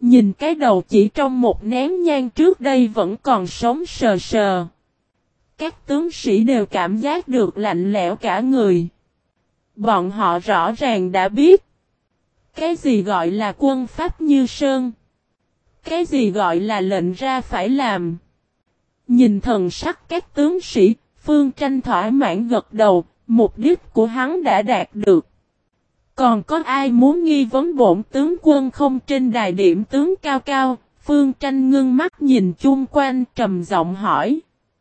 Nhìn cái đầu chỉ trong một nén nhang trước đây vẫn còn sống sờ sờ. Các tướng sĩ đều cảm giác được lạnh lẽo cả người. Bọn họ rõ ràng đã biết. Cái gì gọi là quân pháp như sơn. Cái gì gọi là lệnh ra phải làm. Nhìn thần sắc các tướng sĩ, Phương Tranh thỏa mãn gật đầu, mục đích của hắn đã đạt được. Còn có ai muốn nghi vấn bổn tướng quân không trên đài điểm tướng cao cao? Phương Tranh ngưng mắt nhìn chung quanh trầm giọng hỏi.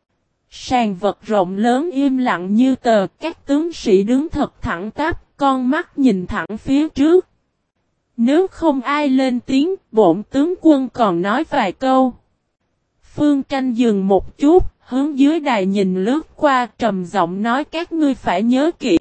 Sàn vật rộng lớn im lặng như tờ, các tướng sĩ đứng thật thẳng tắp, con mắt nhìn thẳng phía trước. Nếu không ai lên tiếng, bổn tướng quân còn nói vài câu. Phương Tranh dừng một chút, hướng dưới đài nhìn lướt qua, trầm giọng nói các ngươi phải nhớ kỹ.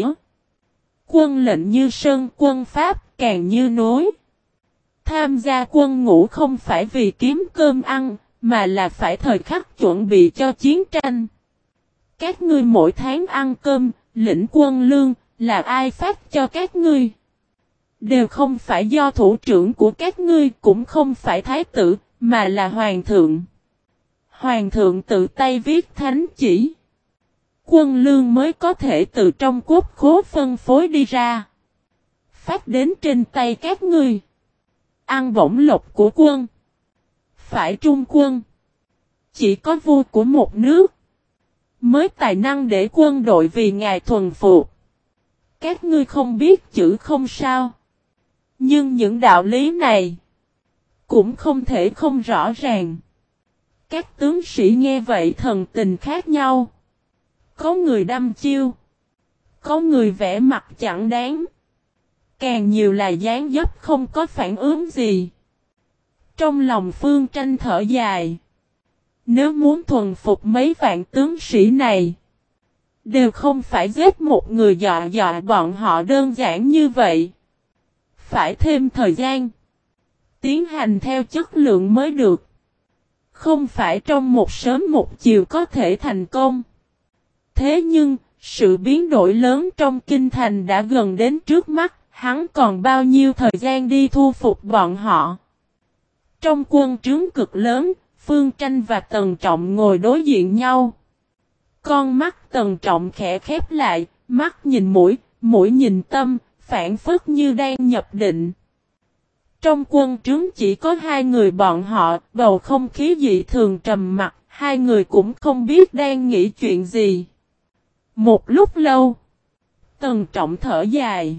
Quân lệnh như sơn, quân pháp càng như núi. Tham gia quân ngũ không phải vì kiếm cơm ăn, mà là phải thời khắc chuẩn bị cho chiến tranh. Các ngươi mỗi tháng ăn cơm, lĩnh quân lương, là ai phát cho các ngươi? Đều không phải do thủ trưởng của các ngươi, cũng không phải thái tử, mà là hoàng thượng. Hoàng thượng tự tay viết thánh chỉ. Quân lương mới có thể từ trong quốc khố phân phối đi ra. Phát đến trên tay các ngươi. Ăn bổng lộc của quân. Phải trung quân. Chỉ có vua của một nước. Mới tài năng để quân đội vì ngài thuần phục. Các ngươi không biết chữ không sao. Nhưng những đạo lý này. Cũng không thể không rõ ràng. Các tướng sĩ nghe vậy thần tình khác nhau. Có người đăm chiêu. Có người vẽ mặt chẳng đáng. Càng nhiều là dáng dấp không có phản ứng gì. Trong lòng Phương Tranh thở dài. Nếu muốn thuần phục mấy vạn tướng sĩ này. Đều không phải giết một người dọa bọn họ đơn giản như vậy. Phải thêm thời gian. Tiến hành theo chất lượng mới được. Không phải trong một sớm một chiều có thể thành công. Thế nhưng, sự biến đổi lớn trong kinh thành đã gần đến trước mắt, hắn còn bao nhiêu thời gian đi thu phục bọn họ. Trong quân trướng cực lớn, Phương Tranh và Tần Trọng ngồi đối diện nhau. Con mắt Tần Trọng khẽ khép lại, mắt nhìn mũi, mũi nhìn tâm, phản phất như đang nhập định. Trong quân trướng chỉ có hai người bọn họ, bầu không khí dị thường trầm mặc, hai người cũng không biết đang nghĩ chuyện gì. Một lúc lâu, Tần Trọng thở dài,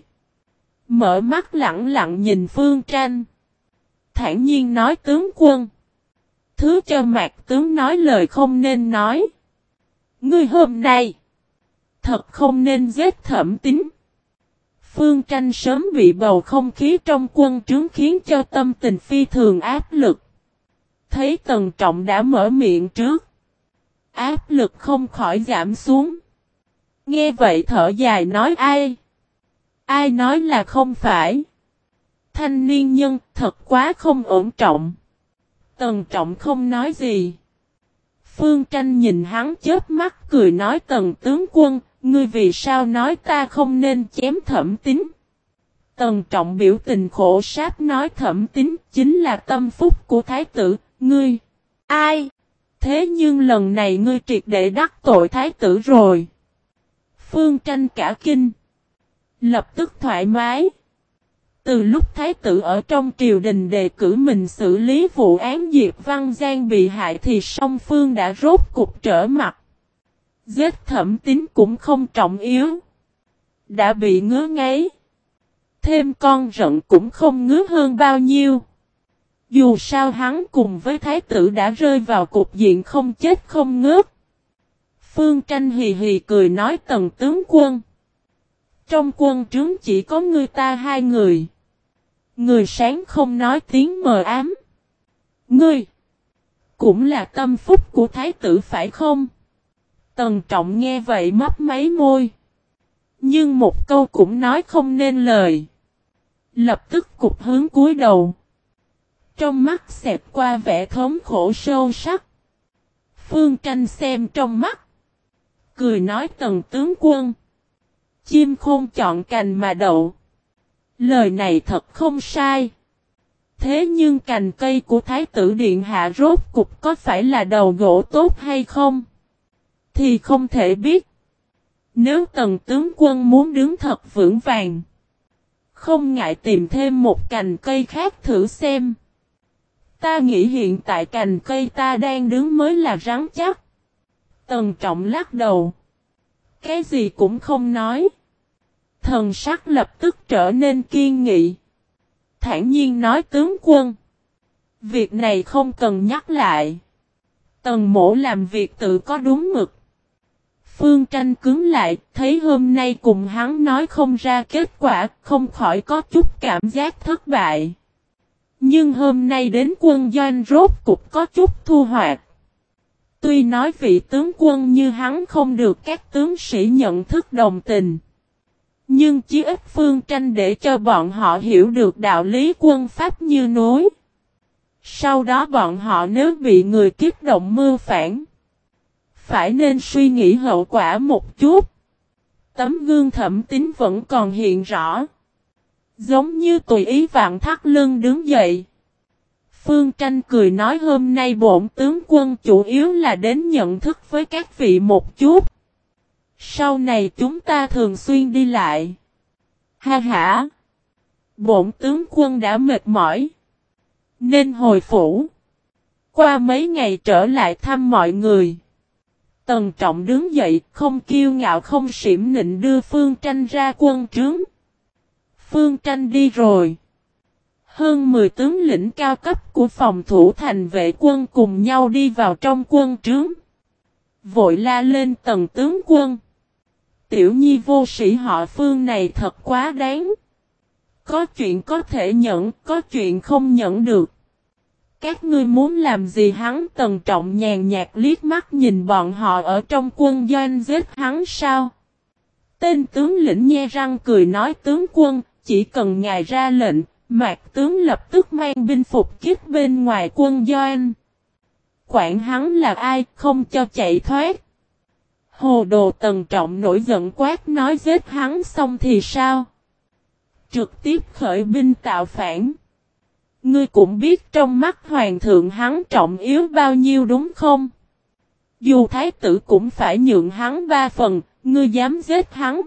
mở mắt lặng lặng nhìn Phương Tranh. Thản nhiên nói tướng quân. Thứ cho Mạc tướng nói lời không nên nói. Ngươi hôm nay, thật không nên giết Thẩm Tín. Phương Tranh sớm bị bầu không khí trong quân trướng khiến cho tâm tình phi thường áp lực. Thấy Tần Trọng đã mở miệng trước. Áp lực không khỏi giảm xuống. Nghe vậy thở dài nói ai? Ai nói là không phải? Thanh niên nhân thật quá không ổn trọng. Tần Trọng không nói gì. Phương Tranh nhìn hắn chớp mắt cười nói Tần tướng quân, ngươi vì sao nói ta không nên chém Thẩm Tín? Tần Trọng biểu tình khổ sát nói Thẩm Tín chính là tâm phúc của thái tử, ngươi. Ai? Thế nhưng lần này ngươi triệt để đắc tội thái tử rồi. Phương Tranh cả kinh. Lập tức thoải mái. Từ lúc thái tử ở trong triều đình đề cử mình xử lý vụ án Diệp Văn Giang bị hại thì song phương đã rốt cục trở mặt. Giết Thẩm Tín cũng không trọng yếu. Đã bị ngứa ngáy. Thêm con rận cũng không ngứa hơn bao nhiêu. Dù sao hắn cùng với thái tử đã rơi vào cục diện không chết không ngớt. Phương Tranh hì hì cười nói Tần tướng quân. Trong quân trướng chỉ có ngươi ta hai người. Người sáng không nói tiếng mờ ám. Ngươi cũng là tâm phúc của thái tử phải không? Tần Trọng nghe vậy mấp máy môi. Nhưng một câu cũng nói không nên lời. Lập tức cụp hướng cúi đầu. Trong mắt xẹt qua vẻ thống khổ sâu sắc. Phương Tranh xem trong mắt. Cười nói Tần tướng quân. Chim khôn chọn cành mà đậu. Lời này thật không sai. Thế nhưng cành cây của Thái tử Điện Hạ rốt cục có phải là đầu gỗ tốt hay không? Thì không thể biết. Nếu Tần tướng quân muốn đứng thật vững vàng, không ngại tìm thêm một cành cây khác thử xem. Ta nghĩ hiện tại cành cây ta đang đứng mới là rắn chắc. Tần Trọng lắc đầu. Cái gì cũng không nói. Thần sắc lập tức trở nên kiên nghị. Thản nhiên nói tướng quân. Việc này không cần nhắc lại. Tần mỗ làm việc tự có đúng mực. Phương Tranh cứng lại, thấy hôm nay cùng hắn nói không ra kết quả, không khỏi có chút cảm giác thất bại. Nhưng hôm nay đến quân doanh rốt cục có chút thu hoạch. Tuy nói vị tướng quân như hắn không được các tướng sĩ nhận thức đồng tình. Nhưng chí ít Phương Tranh để cho bọn họ hiểu được đạo lý quân pháp như núi. Sau đó bọn họ nếu bị người kích động mưu phản, phải nên suy nghĩ hậu quả một chút. Tấm gương Thẩm Tín vẫn còn hiện rõ. Giống như tùy ý vạn thắt lưng đứng dậy. Phương Tranh cười nói hôm nay bổn tướng quân chủ yếu là đến nhận thức với các vị một chút. Sau này chúng ta thường xuyên đi lại. Ha ha! Bổn tướng quân đã mệt mỏi. Nên hồi phủ. Qua mấy ngày trở lại thăm mọi người. Tần Trọng đứng dậy, không kiêu ngạo không xỉm nịnh đưa Phương Tranh ra quân trướng. Phương Tranh đi rồi. Hơn 10 tướng lĩnh cao cấp của phòng thủ thành vệ quân cùng nhau đi vào trong quân trướng. Vội la lên Tần tướng quân. Tiểu nhi vô sĩ họ Phương này thật quá đáng. Có chuyện có thể nhận, có chuyện không nhận được. Các ngươi muốn làm gì hắn? Tần Trọng nhàn nhạt liếc mắt nhìn bọn họ ở trong quân doanh giết hắn sao? Tên tướng lĩnh nhe răng cười nói tướng quân, chỉ cần ngài ra lệnh, Mạc tướng lập tức mang binh phục kích bên ngoài quân doanh. Quản hắn là ai, không cho chạy thoát. Hồ đồ! Tần Trọng nổi giận quát nói giết hắn xong thì sao? Trực tiếp khởi binh tạo phản. Ngươi cũng biết trong mắt hoàng thượng hắn trọng yếu bao nhiêu đúng không? Dù thái tử cũng phải nhượng hắn 3 phần, ngươi dám giết hắn.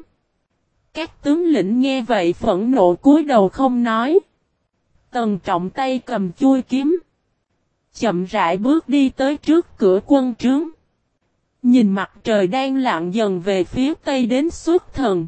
Các tướng lĩnh nghe vậy phẫn nộ cúi đầu không nói. Tần Trọng tay cầm chuôi kiếm. Chậm rãi bước đi tới trước cửa quân trướng. Nhìn mặt trời đang lặn dần về phía tây đến xuất thần.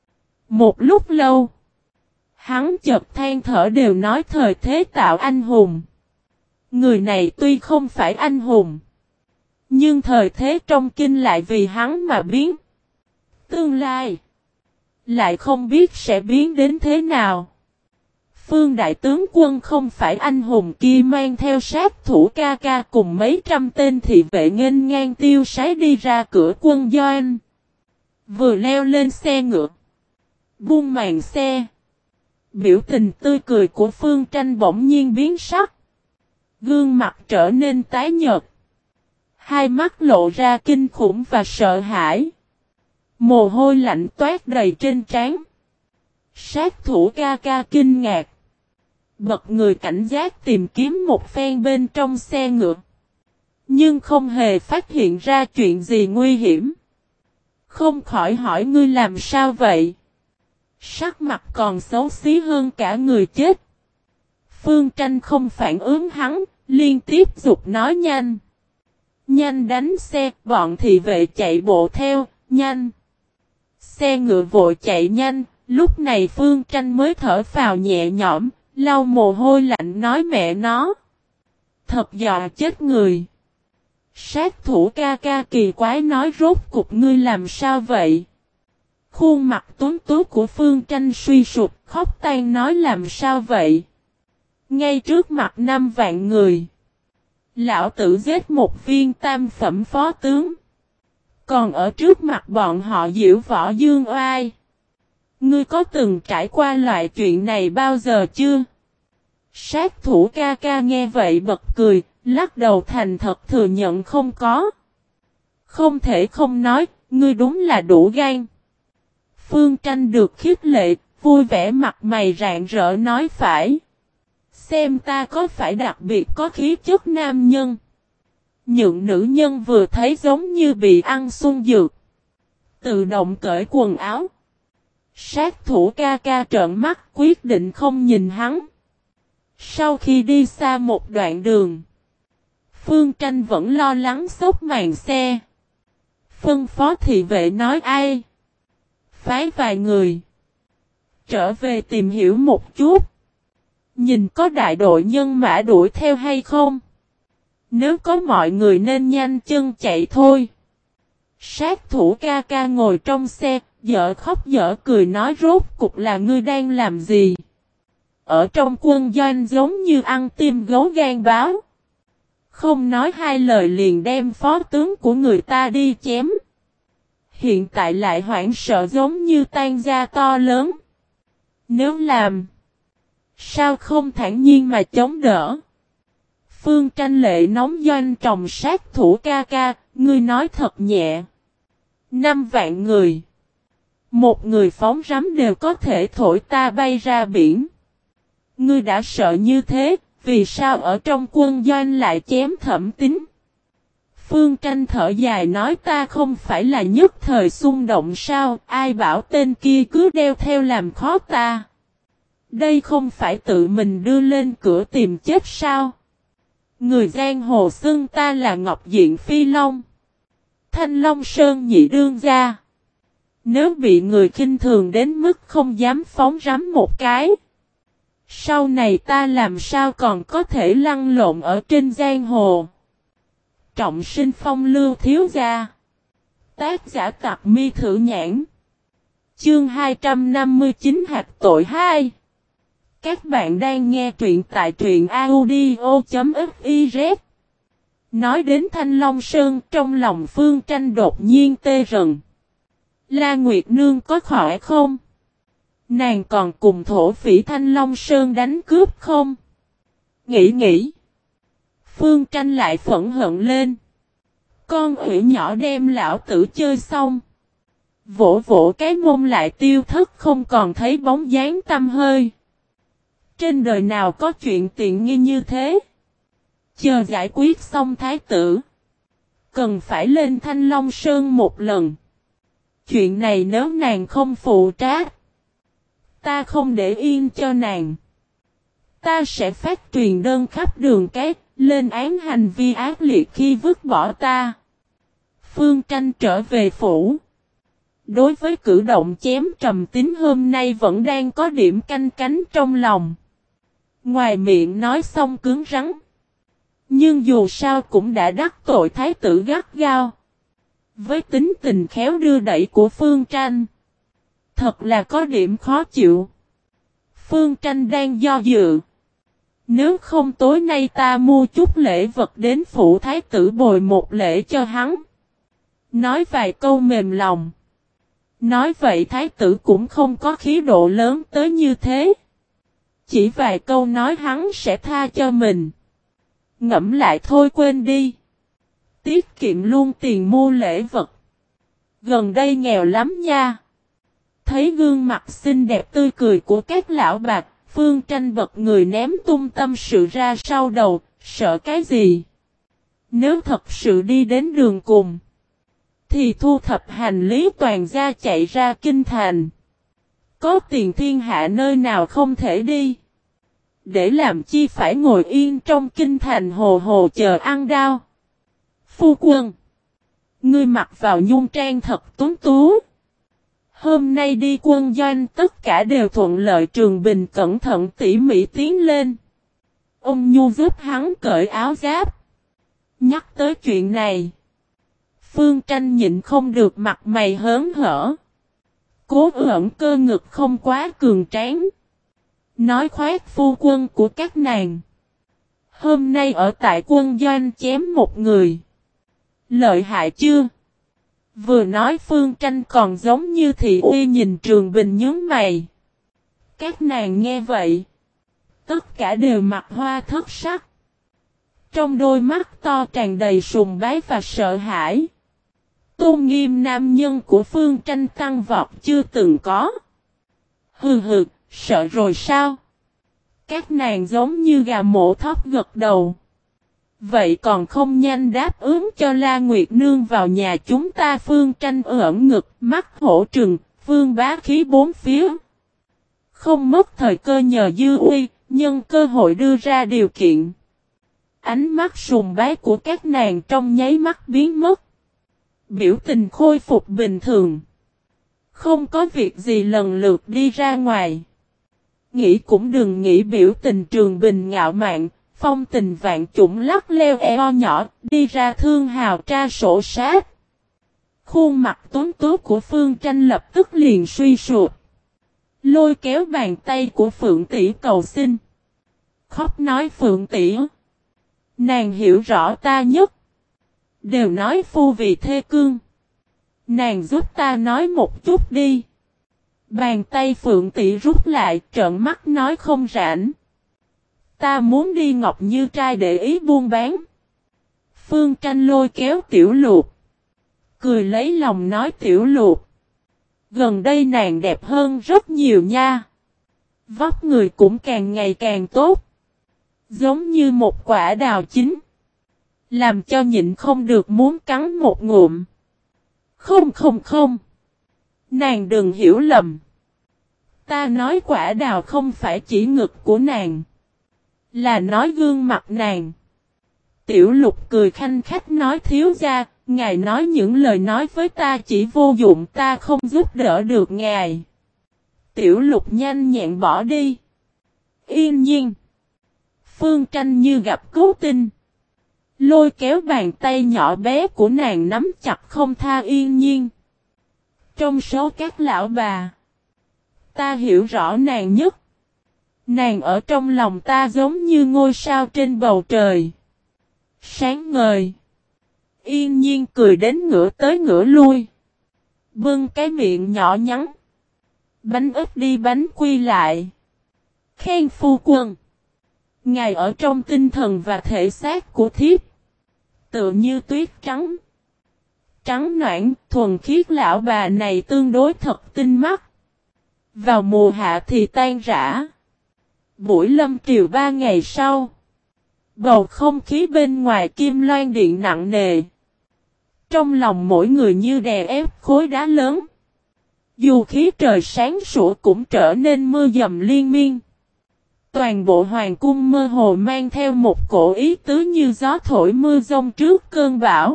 Một lúc lâu. Hắn chợt than thở đều nói thời thế tạo anh hùng. Người này tuy không phải anh hùng. Nhưng thời thế trong kinh lại vì hắn mà biến. Tương lai. Lại không biết sẽ biến đến thế nào. Phương đại tướng quân không phải anh hùng kia mang theo sát thủ ca ca cùng mấy trăm tên thị vệ nghênh ngang tiêu sái đi ra cửa quân doanh. Vừa leo lên xe ngựa. Buông màn xe. Biểu tình tươi cười của Phương Tranh bỗng nhiên biến sắc. Gương mặt trở nên tái nhợt. Hai mắt lộ ra kinh khủng và sợ hãi. Mồ hôi lạnh toát đầy trên trán. Sát thủ ca ca kinh ngạc. Bật người cảnh giác tìm kiếm một phen bên trong xe ngựa. Nhưng không hề phát hiện ra chuyện gì nguy hiểm. Không khỏi hỏi ngươi làm sao vậy? Sắc mặt còn xấu xí hơn cả người chết. Phương Tranh không phản ứng hắn, liên tiếp giục nói nhanh. Nhanh đánh xe, bọn thị vệ chạy bộ theo, nhanh. Xe ngựa vội chạy nhanh, lúc này Phương Tranh mới thở phào nhẹ nhõm, lau mồ hôi lạnh nói mẹ nó. Thật dọa chết người. Sát thủ ca ca kỳ quái nói rốt cục ngươi làm sao vậy? Khuôn mặt tuấn tú của Phương Tranh suy sụp, khóc than nói làm sao vậy? Ngay trước mặt 5 vạn người. Lão tử giết một viên tam phẩm phó tướng. Còn ở trước mặt bọn họ diễu võ dương oai. Ngươi có từng trải qua loại chuyện này bao giờ chưa? Sát thủ ca ca nghe vậy bật cười, lắc đầu thành thật thừa nhận không có. Không thể không nói, ngươi đúng là đủ gan. Phương Tranh được khích lệ, vui vẻ mặt mày rạng rỡ nói phải. Xem ta có phải đặc biệt có khí chất nam nhân. Những nữ nhân vừa thấy giống như bị ăn xuân dược. Tự động cởi quần áo. Sát thủ ca ca trợn mắt quyết định không nhìn hắn. Sau khi đi xa một đoạn đường. Phương Tranh vẫn lo lắng xốc màn xe. Phân phó thị vệ nói ai. Phái vài người. Trở về tìm hiểu một chút. Nhìn có đại đội nhân mã đuổi theo hay không. Nếu có mọi người nên nhanh chân chạy thôi. Sát thủ ca ca ngồi trong xe, dở khóc dở cười nói rốt cục là ngươi đang làm gì. Ở trong quân doanh giống như ăn tim gấu gan báo. Không nói hai lời liền đem phó tướng của người ta đi chém. Hiện tại lại hoảng sợ giống như tan gia to lớn. Nếu làm, sao không thản nhiên mà chống đỡ. Phương Tranh lệ nóng doanh tròng sát thủ ca ca, ngươi nói thật nhẹ. 5 vạn người. Một người phóng rắm đều có thể thổi ta bay ra biển. Ngươi đã sợ như thế, vì sao ở trong quân doanh lại chém Thẩm Tín? Phương Tranh thở dài nói ta không phải là nhất thời xung động sao, ai bảo tên kia cứ đeo theo làm khó ta. Đây không phải tự mình đưa lên cửa tìm chết sao? Người giang hồ xưng ta là Ngọc Diện Phi Long. Thanh Long Sơn nhị đương gia. Nếu bị người khinh thường đến mức không dám phóng rắm một cái. Sau này ta làm sao còn có thể lăn lộn ở trên giang hồ. Trọng Sinh Phong Lưu thiếu gia. Tác giả Tặc Mi Thử Nhãn. Chương 259 hạt tội 2. Các bạn đang nghe truyện tại truyện audio.fiz. Nói đến Thanh Long Sơn trong lòng Phương Tranh đột nhiên tê rần. La Nguyệt Nương có khỏe không? Nàng còn cùng thổ phỉ Thanh Long Sơn đánh cướp không? Nghĩ. Phương Tranh lại phẫn hận lên. Con ủy nhỏ đem lão tử chơi xong. Vỗ vỗ cái mông lại tiêu thất không còn thấy bóng dáng tăm hơi. Trên đời nào có chuyện tiện nghi như thế? Chờ giải quyết xong thái tử. Cần phải lên Thanh Long Sơn một lần. Chuyện này nếu nàng không phụ trách. Ta không để yên cho nàng. Ta sẽ phát truyền đơn khắp đường cái, lên án hành vi ác liệt khi vứt bỏ ta. Phương Tranh trở về phủ. Đối với cử động chém Trầm Tín hôm nay vẫn đang có điểm canh cánh trong lòng. Ngoài miệng nói xong cứng rắn. Nhưng dù sao cũng đã đắc tội thái tử gắt gao. Với tính tình khéo đưa đẩy của Phương Tranh. Thật là có điểm khó chịu. Phương Tranh đang do dự. Nếu không tối nay ta mua chút lễ vật đến phủ thái tử bồi một lễ cho hắn. Nói vài câu mềm lòng. Nói vậy thái tử cũng không có khí độ lớn tới như thế. Chỉ vài câu nói hắn sẽ tha cho mình. Ngẫm lại thôi quên đi. Tiết kiệm luôn tiền mua lễ vật. Gần đây nghèo lắm nha. Thấy gương mặt xinh đẹp tươi cười của các lão bạc, Phương Tranh bật người ném tung tâm sự ra sau đầu, sợ cái gì? Nếu thật sự đi đến đường cùng, thì thu thập hành lý toàn gia chạy ra kinh thành. Có tiền thiên hạ nơi nào không thể đi. Để làm chi phải ngồi yên trong kinh thành hồ hồ chờ ăn đao. Phu quân, ngươi mặc vào nhung trang thật tuấn tú. Hôm nay đi quân doanh tất cả đều thuận lợi. Trường Bình cẩn thận tỉ mỉ tiến lên. Ông Nhu giúp hắn cởi áo giáp. Nhắc tới chuyện này, Phương Tranh nhịn không được mặt mày hớn hở. Cố ẩn cơ ngực không quá cường tráng. Nói khoét phu quân của các nàng. Hôm nay ở tại quân doanh chém một người. Lợi hại chưa? Vừa nói Phương Tranh còn giống như thị uy nhìn Trường Bình nhướng mày. Các nàng nghe vậy. Tất cả đều mặt hoa thất sắc. Trong đôi mắt to tràn đầy sùng bái và sợ hãi. Tôn nghiêm nam nhân của Phương Tranh tăng vọt chưa từng có. Hừ, sợ rồi sao? Các nàng giống như gà mổ thóc gật đầu. Vậy còn không nhanh đáp ứng cho La Nguyệt Nương vào nhà chúng ta. Phương Tranh ẩn ngực, mắt hổ trừng, vương bá khí bốn phía. Không mất thời cơ nhờ dư uy, nhân cơ hội đưa ra điều kiện. Ánh mắt sùng bái của các nàng trong nháy mắt biến mất. Biểu tình khôi phục bình thường. Không có việc gì lần lượt đi ra ngoài. Nghĩ cũng đừng nghĩ, biểu tình Trường Bình ngạo mạn, phong tình vạn chủng lắc leo eo nhỏ, đi ra thương hào tra sổ sát. Khuôn mặt tuấn tú của Phương Tranh lập tức liền suy sụp. Lôi kéo bàn tay của Phượng tỷ cầu xin. Khóc nói: Phượng tỷ, nàng hiểu rõ ta nhất. Đều nói phu vì thê cương. Nàng giúp ta nói một chút đi. Bàn tay Phượng tỷ rút lại, trợn mắt nói: không rảnh. Ta muốn đi Ngọc Như Trai để ý buôn bán. Phương Tranh lôi kéo Tiểu Lục. Cười lấy lòng nói: Tiểu Lục, gần đây nàng đẹp hơn rất nhiều nha. Vóc người cũng càng ngày càng tốt. Giống như một quả đào chín. Làm cho nhịn không được muốn cắn một ngụm. Không. Nàng đừng hiểu lầm. Ta nói quả đào không phải chỉ ngực của nàng. Là nói gương mặt nàng. Tiểu Lục cười khanh khách nói: thiếu gia, ngài nói những lời nói với ta chỉ vô dụng, ta không giúp đỡ được ngài. Tiểu Lục nhanh nhẹn bỏ đi. Yên nhiên. Phương Tranh như gặp cứu tinh. Lôi kéo bàn tay nhỏ bé của nàng nắm chặt không tha. Yên nhiên, trong số các lão bà, ta hiểu rõ nàng nhất. Nàng ở trong lòng ta giống như ngôi sao trên bầu trời. Sáng ngời. Yên nhiên cười đến ngửa tới ngửa lui. Bưng cái miệng nhỏ nhắn. Bánh ít đi bánh quy lại. Khen phu quân. Ngài ở trong tinh thần và thể xác của thiếp. Tựa như tuyết trắng. Trắng noãn, thuần khiết. Lão bà này tương đối thật tinh mắt. Vào mùa hạ thì tan rã. Buổi lâm triều 3 ngày sau. Bầu không khí bên ngoài Kim Loan Điện nặng nề. Trong lòng mỗi người như đè ép khối đá lớn. Dù khí trời sáng sủa cũng trở nên mưa dầm liên miên. Toàn bộ hoàng cung mơ hồ mang theo một cổ ý tứ như gió thổi mưa giông trước cơn bão.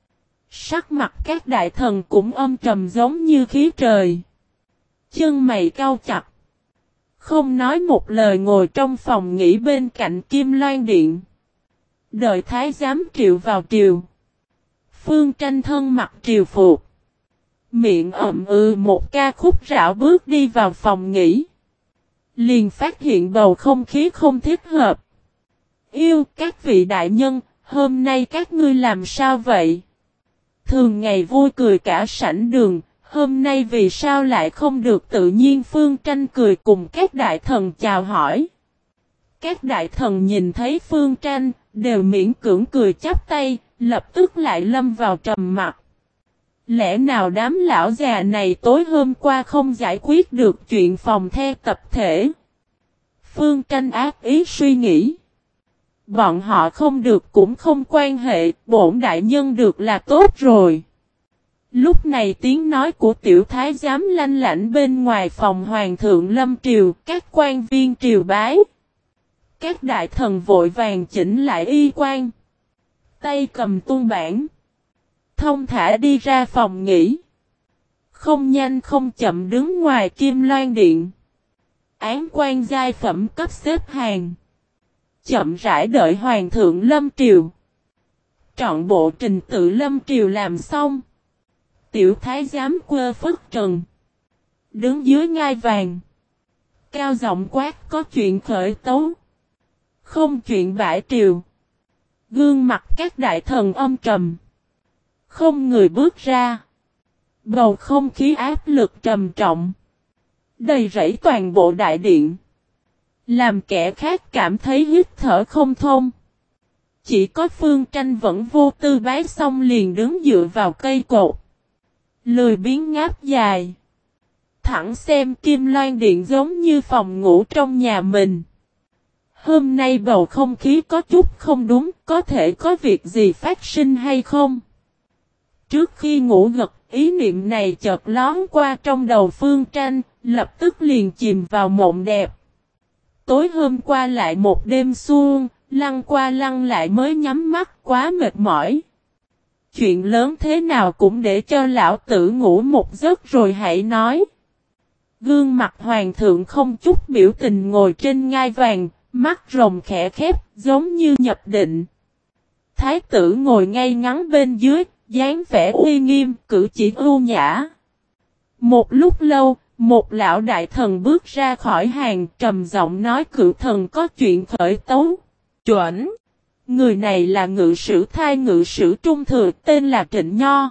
Sắc mặt các đại thần cũng âm trầm giống như khí trời. Chân mày cau chặt. Không nói một lời ngồi trong phòng nghỉ bên cạnh Kim Loan Điện. Đợi thái giám Triệu vào triều. Phương Tranh thân mặc triều phục. Miệng ậm một ca khúc rảo bước đi vào phòng nghỉ. Liền phát hiện bầu không khí không thích hợp. Yêu các vị đại nhân, hôm nay các ngươi làm sao vậy? Thường ngày vui cười cả sảnh đường, hôm nay vì sao lại không được tự nhiên? Phương Tranh cười cùng các đại thần chào hỏi. Các đại thần nhìn thấy Phương Tranh, đều miễn cưỡng cười chắp tay, lập tức lại lâm vào trầm mặc. Lẽ nào đám lão già này tối hôm qua không giải quyết được chuyện phòng the tập thể? Phương Tranh ác ý suy nghĩ. Bọn họ không được cũng không quan hệ, bổn đại nhân được là tốt rồi. Lúc này tiếng nói của tiểu thái giám lanh lảnh bên ngoài phòng hoàng thượng lâm triều, các quan viên triều bái. Các đại thần vội vàng chỉnh lại y quan. Tay cầm tuôn bản. Thông thả đi ra phòng nghỉ. Không nhanh không chậm đứng ngoài Kim Loan Điện. Án quan giai phẩm cấp xếp hàng. Chậm rãi đợi hoàng thượng lâm triều. Trọn bộ trình tự lâm triều làm xong. Tiểu thái giám quơ phất trần. Đứng dưới ngai vàng. Cao giọng quát: có chuyện khởi tấu. Không chuyện bãi triều. Gương mặt các đại thần âm trầm. Không người bước ra. Bầu không khí áp lực trầm trọng. Đầy rẫy toàn bộ đại điện. Làm kẻ khác cảm thấy hít thở không thông. Chỉ có Phương Tranh vẫn vô tư bái xong liền đứng dựa vào cây cột. Lười biếng ngáp dài. Thẳng xem Kim Loan Điện giống như phòng ngủ trong nhà mình. Hôm nay bầu không khí có chút không đúng, có thể có việc gì phát sinh hay không? Trước khi ngủ gật, ý niệm này chợt lóe qua trong đầu Phương Tranh, lập tức liền chìm vào mộng đẹp. Tối hôm qua lại một đêm suông, lăn qua lăn lại mới nhắm mắt, quá mệt mỏi. Chuyện lớn thế nào cũng để cho lão tử ngủ một giấc rồi hãy nói. Gương mặt hoàng thượng không chút biểu tình ngồi trên ngai vàng, mắt rồng khẽ khép, giống như nhập định. Thái tử ngồi ngay ngắn bên dưới, dáng vẻ uy nghiêm, cử chỉ ưu nhã. Một lúc lâu, một lão đại thần bước ra khỏi hàng, trầm giọng nói cửu thần có chuyện khởi tấu. Chuẩn! Người này là ngự sử thai ngự sử trung thừa, tên là Trịnh Nho.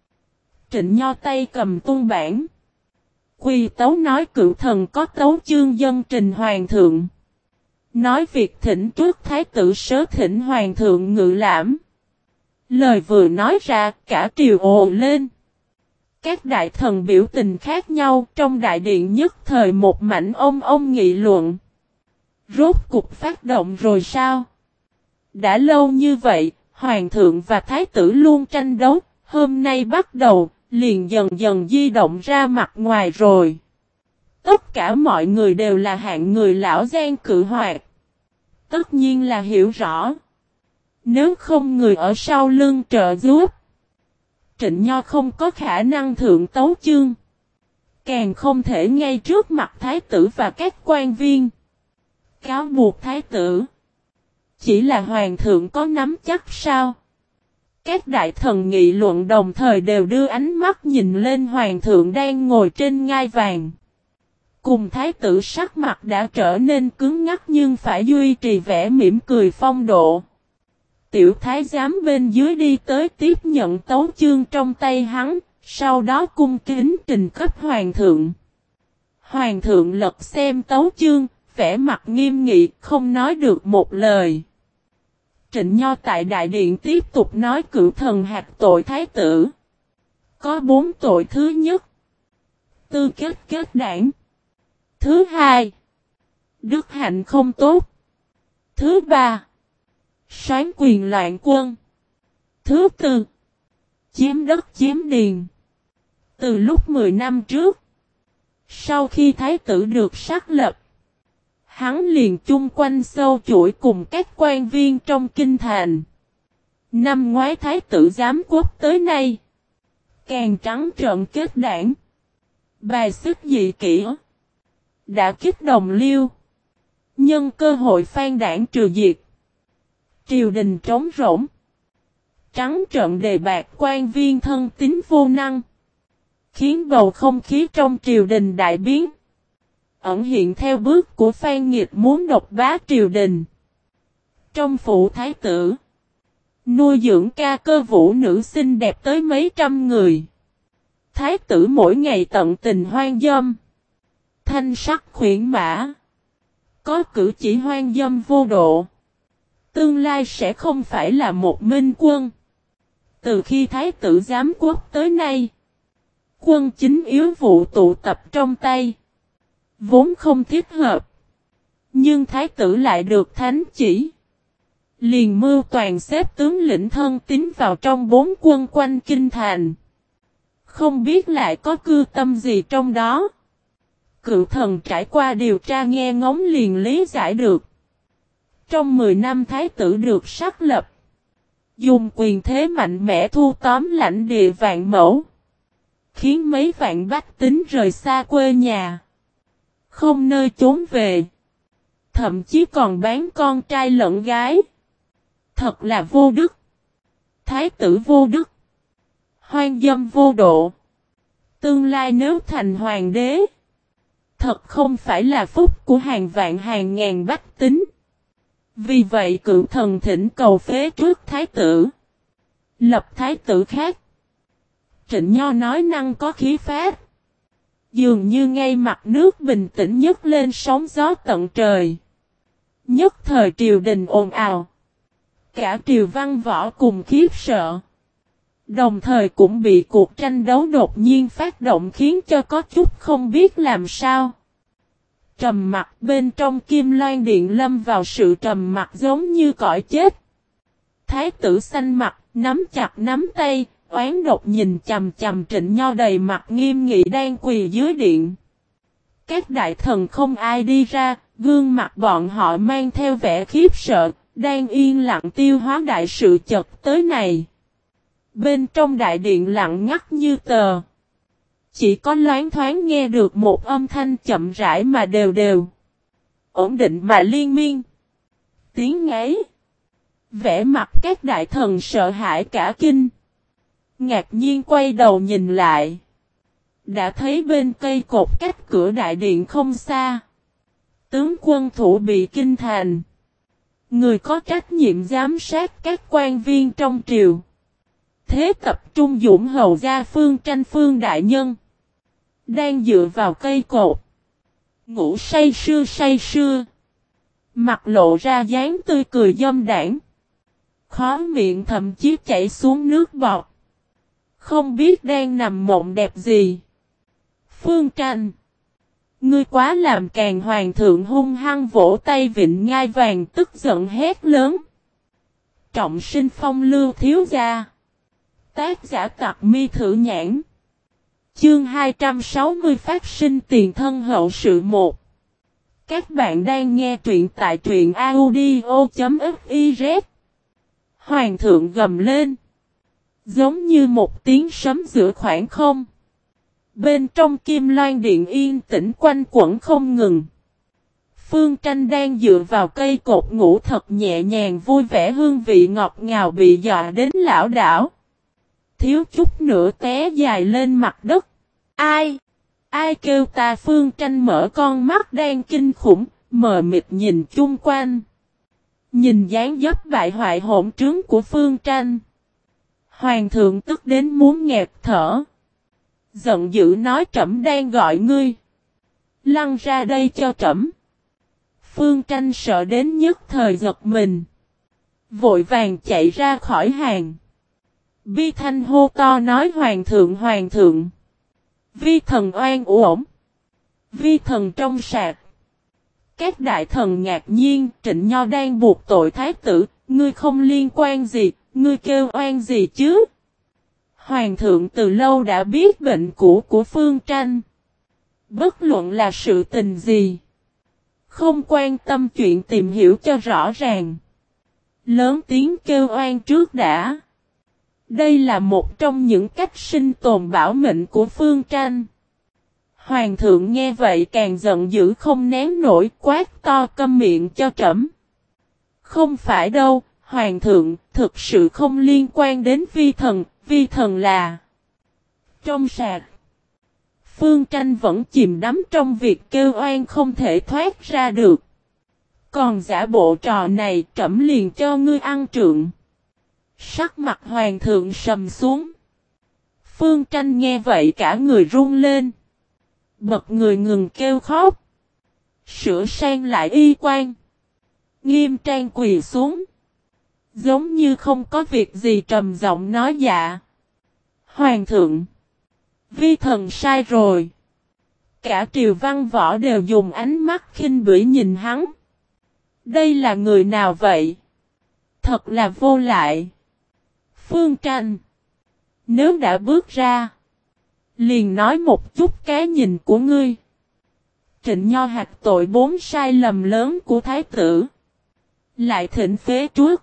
Trịnh Nho tay cầm tung bản. Quỳ tấu nói cửu thần có tấu chương dân trình hoàng thượng. Nói việc thỉnh trước thái tử sớ thỉnh hoàng thượng ngự lãm. Lời vừa nói ra, cả triều ồ lên. Các đại thần biểu tình khác nhau, trong đại điện nhất thời một mảnh ông nghị luận. Rốt cục phát động rồi sao? Đã lâu như vậy, hoàng thượng và thái tử luôn tranh đấu, hôm nay bắt đầu, liền dần dần di động ra mặt ngoài rồi. Tất cả mọi người đều là hạng người lão gian cự hoạt. Tất nhiên là hiểu rõ. Nếu không người ở sau lưng trợ giúp, Trịnh Nho không có khả năng thượng tấu chương. Càng không thể ngay trước mặt thái tử và các quan viên cáo buộc thái tử. Chỉ là hoàng thượng có nắm chắc sao? Các đại thần nghị luận đồng thời đều đưa ánh mắt nhìn lên hoàng thượng đang ngồi trên ngai vàng. Cùng thái tử sắc mặt đã trở nên cứng ngắc nhưng phải duy trì vẻ mỉm cười phong độ. Tiểu thái giám bên dưới đi tới tiếp nhận tấu chương trong tay hắn, sau đó cung kính trình cấp hoàng thượng. Hoàng thượng lật xem tấu chương, vẻ mặt nghiêm nghị, không nói được một lời. Trịnh Nho tại đại điện tiếp tục nói cửu thần hạt tội thái tử. Có 4 tội. Thứ nhất, tư kết đảng. Thứ hai, đức hạnh không tốt. Thứ ba, soán quyền loạn quân. Thứ tư, chiếm đất chiếm điền. Từ lúc 10 năm trước, sau khi thái tử được xác lập, hắn liền chung quanh sâu chuỗi cùng các quan viên trong kinh thành. Năm ngoái thái tử giám quốc tới nay, càng trắng trợn kết đảng, bài xích dị kỷ, đã kích đồng liêu, nhân cơ hội phan đảng trừ diệt. Triều đình trống rỗng, trắng trợn đề bạt quan viên thân tín vô năng, khiến bầu không khí trong triều đình đại biến. Ẩn hiện theo bước của Phan Nghiệt muốn độc bá triều đình. Trong phủ thái tử, nuôi dưỡng ca cơ vũ nữ xinh đẹp tới mấy trăm người. Thái tử mỗi ngày tận tình hoang dâm, thanh sắc khuyển mã, có cử chỉ hoang dâm vô độ. Tương lai sẽ không phải là một minh quân. Từ khi thái tử giám quốc tới nay, quân chính yếu vụ tụ tập trong tay, vốn không thích hợp. Nhưng thái tử lại được thánh chỉ. Liền mưu toàn xếp tướng lĩnh thân tín vào trong 4 quân quanh kinh thành. Không biết lại có cư tâm gì trong đó. Cựu thần trải qua điều tra nghe ngóng liền lý giải được. Trong 10 năm thái tử được xác lập, dùng quyền thế mạnh mẽ thu tóm lãnh địa vạn mẫu, khiến mấy vạn bách tính rời xa quê nhà, không nơi trốn về, thậm chí còn bán con trai lẫn gái. Thật là vô đức. Thái tử vô đức, hoang dâm vô độ. Tương lai nếu thành hoàng đế, thật không phải là phúc của hàng vạn hàng ngàn bách tính. Vì vậy cựu thần thỉnh cầu phế trước thái tử, lập thái tử khác. Trịnh Nho nói năng có khí phách, dường như ngay mặt nước bình tĩnh nhấc lên sóng gió tận trời. Nhất thời triều đình ồn ào, cả triều văn võ cùng khiếp sợ. Đồng thời cũng bị cuộc tranh đấu đột nhiên phát động khiến cho có chút không biết làm sao. Trầm mặc bên trong Kim Loan Điện lâm vào sự trầm mặc giống như cõi chết. Thái tử xanh mặt, nắm chặt nắm tay, oán độc nhìn chằm chằm Trịnh Nho đầy mặt nghiêm nghị đang quỳ dưới điện. Các đại thần không ai đi ra, gương mặt bọn họ mang theo vẻ khiếp sợ, đang yên lặng tiêu hóa đại sự chợt tới này. Bên trong đại điện lặng ngắt như tờ. Chỉ có loáng thoáng nghe được một âm thanh chậm rãi mà đều đều. Ổn định mà liên miên. Tiếng ngáy. Vẻ mặt các đại thần sợ hãi cả kinh. Ngạc nhiên quay đầu nhìn lại. Đã thấy bên cây cột cách cửa đại điện không xa. Tướng quân thủ bị kinh thành. Người có trách nhiệm giám sát các quan viên trong triều. Thế tập trung dũng hầu gia Phương Tranh Phương đại nhân. Đang dựa vào cây cột. Ngủ say sưa. Mặt lộ ra dáng tươi cười dâm đảng. Khóe miệng thậm chí chảy xuống nước bọt. Không biết đang nằm mộng đẹp gì. Phương Tranh. Ngươi quá làm càng hoàng thượng hung hăng vỗ tay vịnh ngai vàng tức giận hét lớn. Trọng sinh phong lưu thiếu gia. Tác giả Tặc Mi Thử Nhãn. Chương 260 phát sinh tiền thân hậu sự 1. Các bạn đang nghe truyện tại truyện audio.fiz. Hoàng thượng gầm lên. Giống như một tiếng sấm giữa khoảng không. Bên trong Kim Loan Điện yên tĩnh quanh quẩn không ngừng. Phương Tranh đang dựa vào cây cột ngủ thật nhẹ nhàng vui vẻ hương vị ngọt ngào bị dọa đến lảo đảo. Thiếu chút nữa té dài lên mặt đất. Ai? Ai kêu ta? Phương Tranh mở con mắt đang kinh khủng, mờ mịt nhìn chung quanh. Nhìn dáng dấp bại hoại hỗn trướng của Phương Tranh. Hoàng thượng tức đến muốn nghẹt thở. Giận dữ nói trẫm đang gọi ngươi. Lăn ra đây cho trẫm. Phương Tranh sợ đến nhất thời giật mình. Vội vàng chạy ra khỏi hàng. Vi thanh hô to nói hoàng thượng. Vi thần oan uổng. Vi thần trong sạch. Các đại thần ngạc nhiên, Trịnh Nho đang buộc tội thái tử, ngươi không liên quan gì, ngươi kêu oan gì chứ? Hoàng thượng từ lâu đã biết bệnh cũ của Phương Tranh. Bất luận là sự tình gì. Không quan tâm chuyện tìm hiểu cho rõ ràng. Lớn tiếng kêu oan trước đã. Đây là một trong những cách sinh tồn bảo mệnh của Phương Tranh. Hoàng thượng nghe vậy càng giận dữ không nén nổi quát to câm miệng cho trẫm. Không phải đâu, hoàng thượng, thực sự không liên quan đến vi thần là trong sạch. Phương Tranh vẫn chìm đắm trong việc kêu oan không thể thoát ra được. Còn giả bộ trò này trẫm liền cho ngươi ăn trượng. Sắc mặt hoàng thượng sầm xuống. Phương Tranh nghe vậy cả người run lên. Bật người ngừng kêu khóc. Sửa sang lại y quan. Nghiêm trang quỳ xuống. Giống như không có việc gì trầm giọng nói dạ. Hoàng thượng. Vi thần sai rồi. Cả triều văn võ đều dùng ánh mắt khinh bỉ nhìn hắn. Đây là người nào vậy? Thật là vô lại. Phương Tranh. Nếu đã bước ra. Liền nói một chút cái nhìn của ngươi. Trịnh Nho hạch tội 4 sai lầm lớn của thái tử. Lại thỉnh phế trước.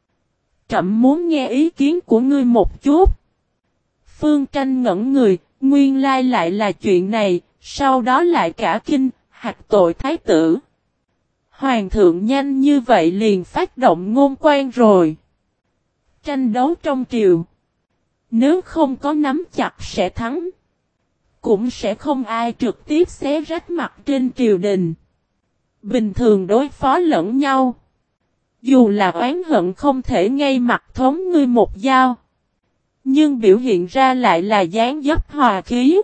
Trẫm muốn nghe ý kiến của ngươi một chút. Phương Tranh ngẩn người, nguyên lai lại là chuyện này, sau đó lại cả kinh, hạch tội thái tử. Hoàng thượng nhanh như vậy liền phát động ngôn quan rồi. Tranh đấu trong triều. Nếu không có nắm chặt sẽ thắng. Cũng sẽ không ai trực tiếp xé rách mặt trên triều đình. Bình thường đối phó lẫn nhau. Dù là oán hận không thể ngay mặt thống ngươi một dao. Nhưng biểu hiện ra lại là dáng dấp hòa khí.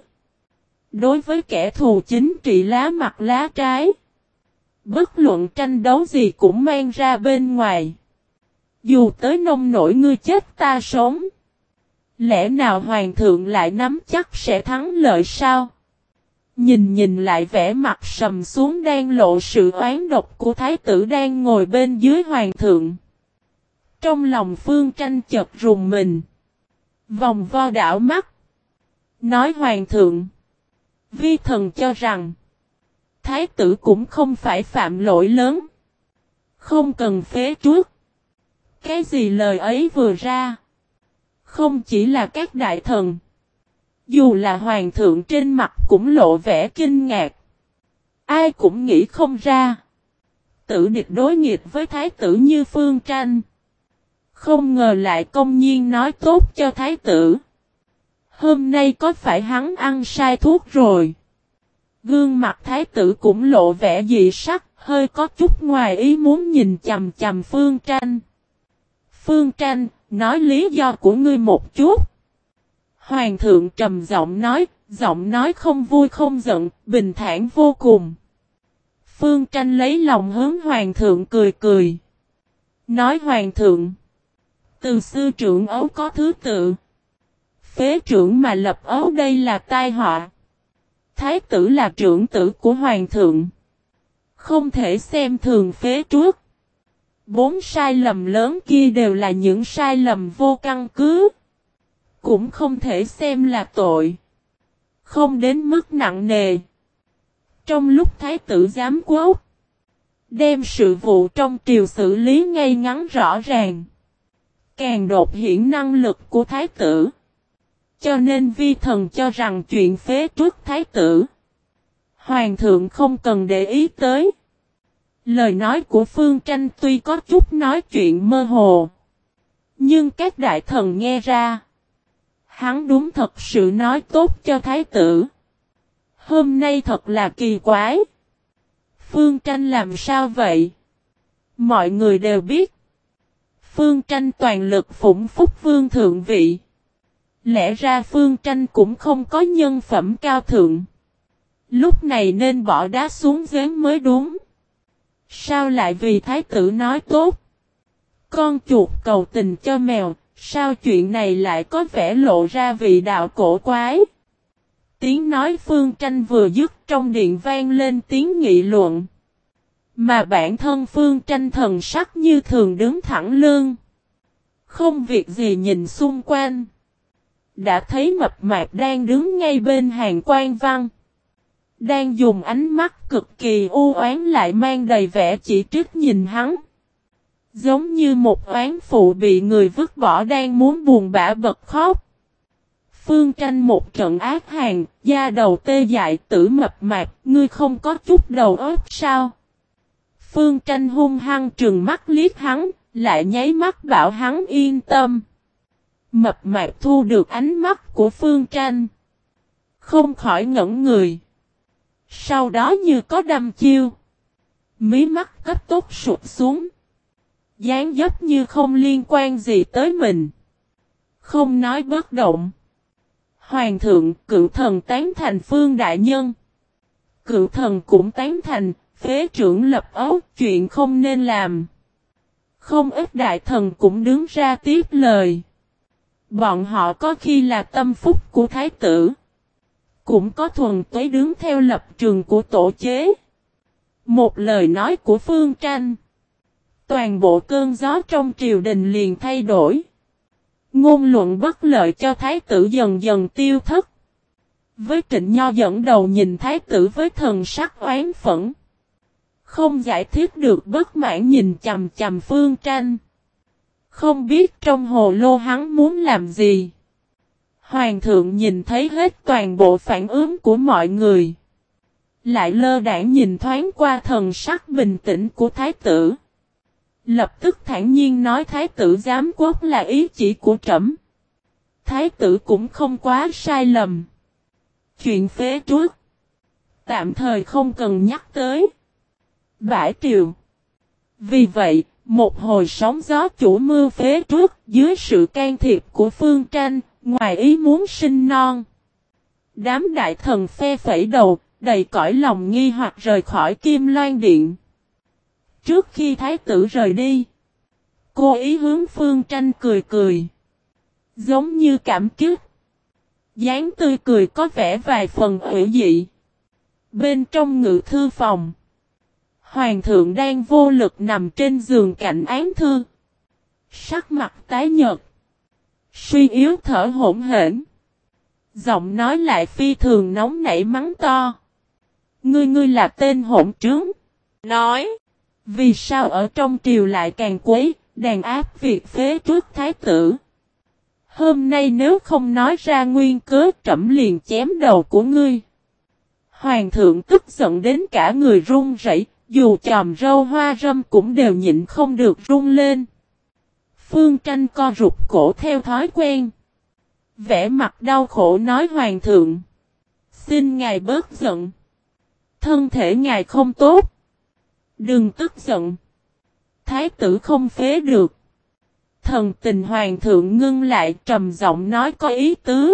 Đối với kẻ thù chính trị lá mặt lá trái. Bất luận tranh đấu gì cũng mang ra bên ngoài. Dù tới nông nổi ngươi chết ta sống. Lẽ nào hoàng thượng lại nắm chắc sẽ thắng lợi sao? Nhìn lại vẻ mặt sầm xuống đang lộ sự oán độc của thái tử đang ngồi bên dưới hoàng thượng. Trong lòng Phương Tranh chợt rùng mình. Vòng vo đảo mắt. Nói hoàng thượng. Vi thần cho rằng. Thái tử cũng không phải phạm lỗi lớn. Không cần phế truất. Cái gì lời ấy vừa ra. Không chỉ là các đại thần. Dù là hoàng thượng trên mặt cũng lộ vẻ kinh ngạc. Ai cũng nghĩ không ra. Tử địch đối nghịch với thái tử như Phương Tranh. Không ngờ lại công nhiên nói tốt cho thái tử. Hôm nay có phải hắn ăn sai thuốc rồi? Gương mặt thái tử cũng lộ vẻ dị sắc, hơi có chút ngoài ý muốn nhìn chằm chằm Phương Tranh. Phương Tranh, nói lý do của ngươi một chút. Hoàng thượng trầm giọng nói không vui không giận, bình thản vô cùng. Phương Tranh lấy lòng hướng hoàng thượng cười cười. Nói hoàng thượng. Từ xưa trưởng ấu có thứ tự. Phế trưởng mà lập ấu đây là tai họa. Thái tử là trưởng tử của hoàng thượng. Không thể xem thường phế truất. 4 sai lầm lớn kia đều là những sai lầm vô căn cứ. Cũng không thể xem là tội. Không đến mức nặng nề. Trong lúc thái tử giám quốc. Đem sự vụ trong triều xử lý ngay ngắn rõ ràng. Càng đột hiển năng lực của thái tử. Cho nên vi thần cho rằng chuyện phế truất thái tử. Hoàng thượng không cần để ý tới. Lời nói của Phương Tranh tuy có chút nói chuyện mơ hồ. Nhưng các đại thần nghe ra. Hắn đúng thật sự nói tốt cho thái tử. Hôm nay thật là kỳ quái. Phương Tranh làm sao vậy? Mọi người đều biết. Phương Tranh toàn lực phụng phúc vương thượng vị. Lẽ ra Phương Tranh cũng không có nhân phẩm cao thượng. Lúc này nên bỏ đá xuống giếng mới đúng. Sao lại vì thái tử nói tốt? Con chuột cầu tình cho mèo, sao chuyện này lại có vẻ lộ ra vị đạo cổ quái? Tiếng nói Phương Tranh vừa dứt trong điện vang lên tiếng nghị luận. Mà bản thân Phương Tranh thần sắc như thường đứng thẳng lưng. Không việc gì nhìn xung quanh. Đã thấy mập mạp đang đứng ngay bên hàng quan văn. Đang dùng ánh mắt cực kỳ u oán lại mang đầy vẻ chỉ trích nhìn hắn. Giống như một oán phụ bị người vứt bỏ đang muốn buồn bã bật khóc. Phương Tranh một trận ác hàn, da đầu tê dại tử mập mạp, ngươi không có chút đầu óc sao? Phương Tranh hung hăng trừng mắt liếc hắn, lại nháy mắt bảo hắn yên tâm. Mập mạp thu được ánh mắt của Phương Tranh. Không khỏi ngẩn người. Sau đó như có đâm chiêu. Mí mắt cấp tốc sụp xuống. Dáng dấp như không liên quan gì tới mình. Không nói bất động. Hoàng thượng, cựu thần tán thành Phương đại nhân. Cựu thần cũng tán thành, phế trưởng lập ấu, chuyện không nên làm. Không ít đại thần cũng đứng ra tiếp lời. Bọn họ có khi là tâm phúc của thái tử. Cũng có thuần túy đứng theo lập trường của tổ chế. Một lời nói của Phương Tranh. Toàn bộ cơn gió trong triều đình liền thay đổi. Ngôn luận bất lợi cho thái tử dần dần tiêu thất. Với Trịnh Nho dẫn đầu nhìn thái tử với thần sắc oán phẫn. Không giải thích được bất mãn nhìn chằm chằm Phương Tranh. Không biết trong hồ lô hắn muốn làm gì. Hoàng thượng nhìn thấy hết toàn bộ phản ứng của mọi người. Lại lơ đãng nhìn thoáng qua thần sắc bình tĩnh của thái tử. Lập tức thản nhiên nói thái tử giám quốc là ý chỉ của trẫm. Thái tử cũng không quá sai lầm. Chuyện phế truất. Tạm thời không cần nhắc tới. Bãi triều. Vì vậy, một hồi sóng gió chủ mưu phế truất dưới sự can thiệp của Phương Tranh, ngoài ý muốn sinh non. Đám đại thần phe phẩy đầu, đầy cõi lòng nghi hoặc rời khỏi Kim Loan Điện. Trước khi thái tử rời đi, cô ý hướng Phương Tranh cười cười. Giống như cảm kích. Dáng tươi cười có vẻ vài phần ủy dị. Bên trong ngự thư phòng, Hoàng thượng đang vô lực nằm trên giường cạnh án thư. Sắc mặt tái nhợt, suy yếu thở hổn hển. Giọng nói lại phi thường nóng nảy mắng to. Ngươi là tên hỗn trướng. Nói, vì sao ở trong triều lại càng quấy, đàn áp việc phế trước thái tử. Hôm nay nếu không nói ra nguyên cớ, trẫm liền chém đầu của ngươi. Hoàng thượng tức giận đến cả người run rẩy, dù chòm râu hoa râm cũng đều nhịn không được run lên. Phương Tranh co rụt cổ theo thói quen. Vẻ mặt đau khổ nói Hoàng thượng. Xin ngài bớt giận. Thân thể ngài không tốt. Đừng tức giận. Thái tử không phế được. Thần tình Hoàng thượng ngưng lại trầm giọng nói có ý tứ.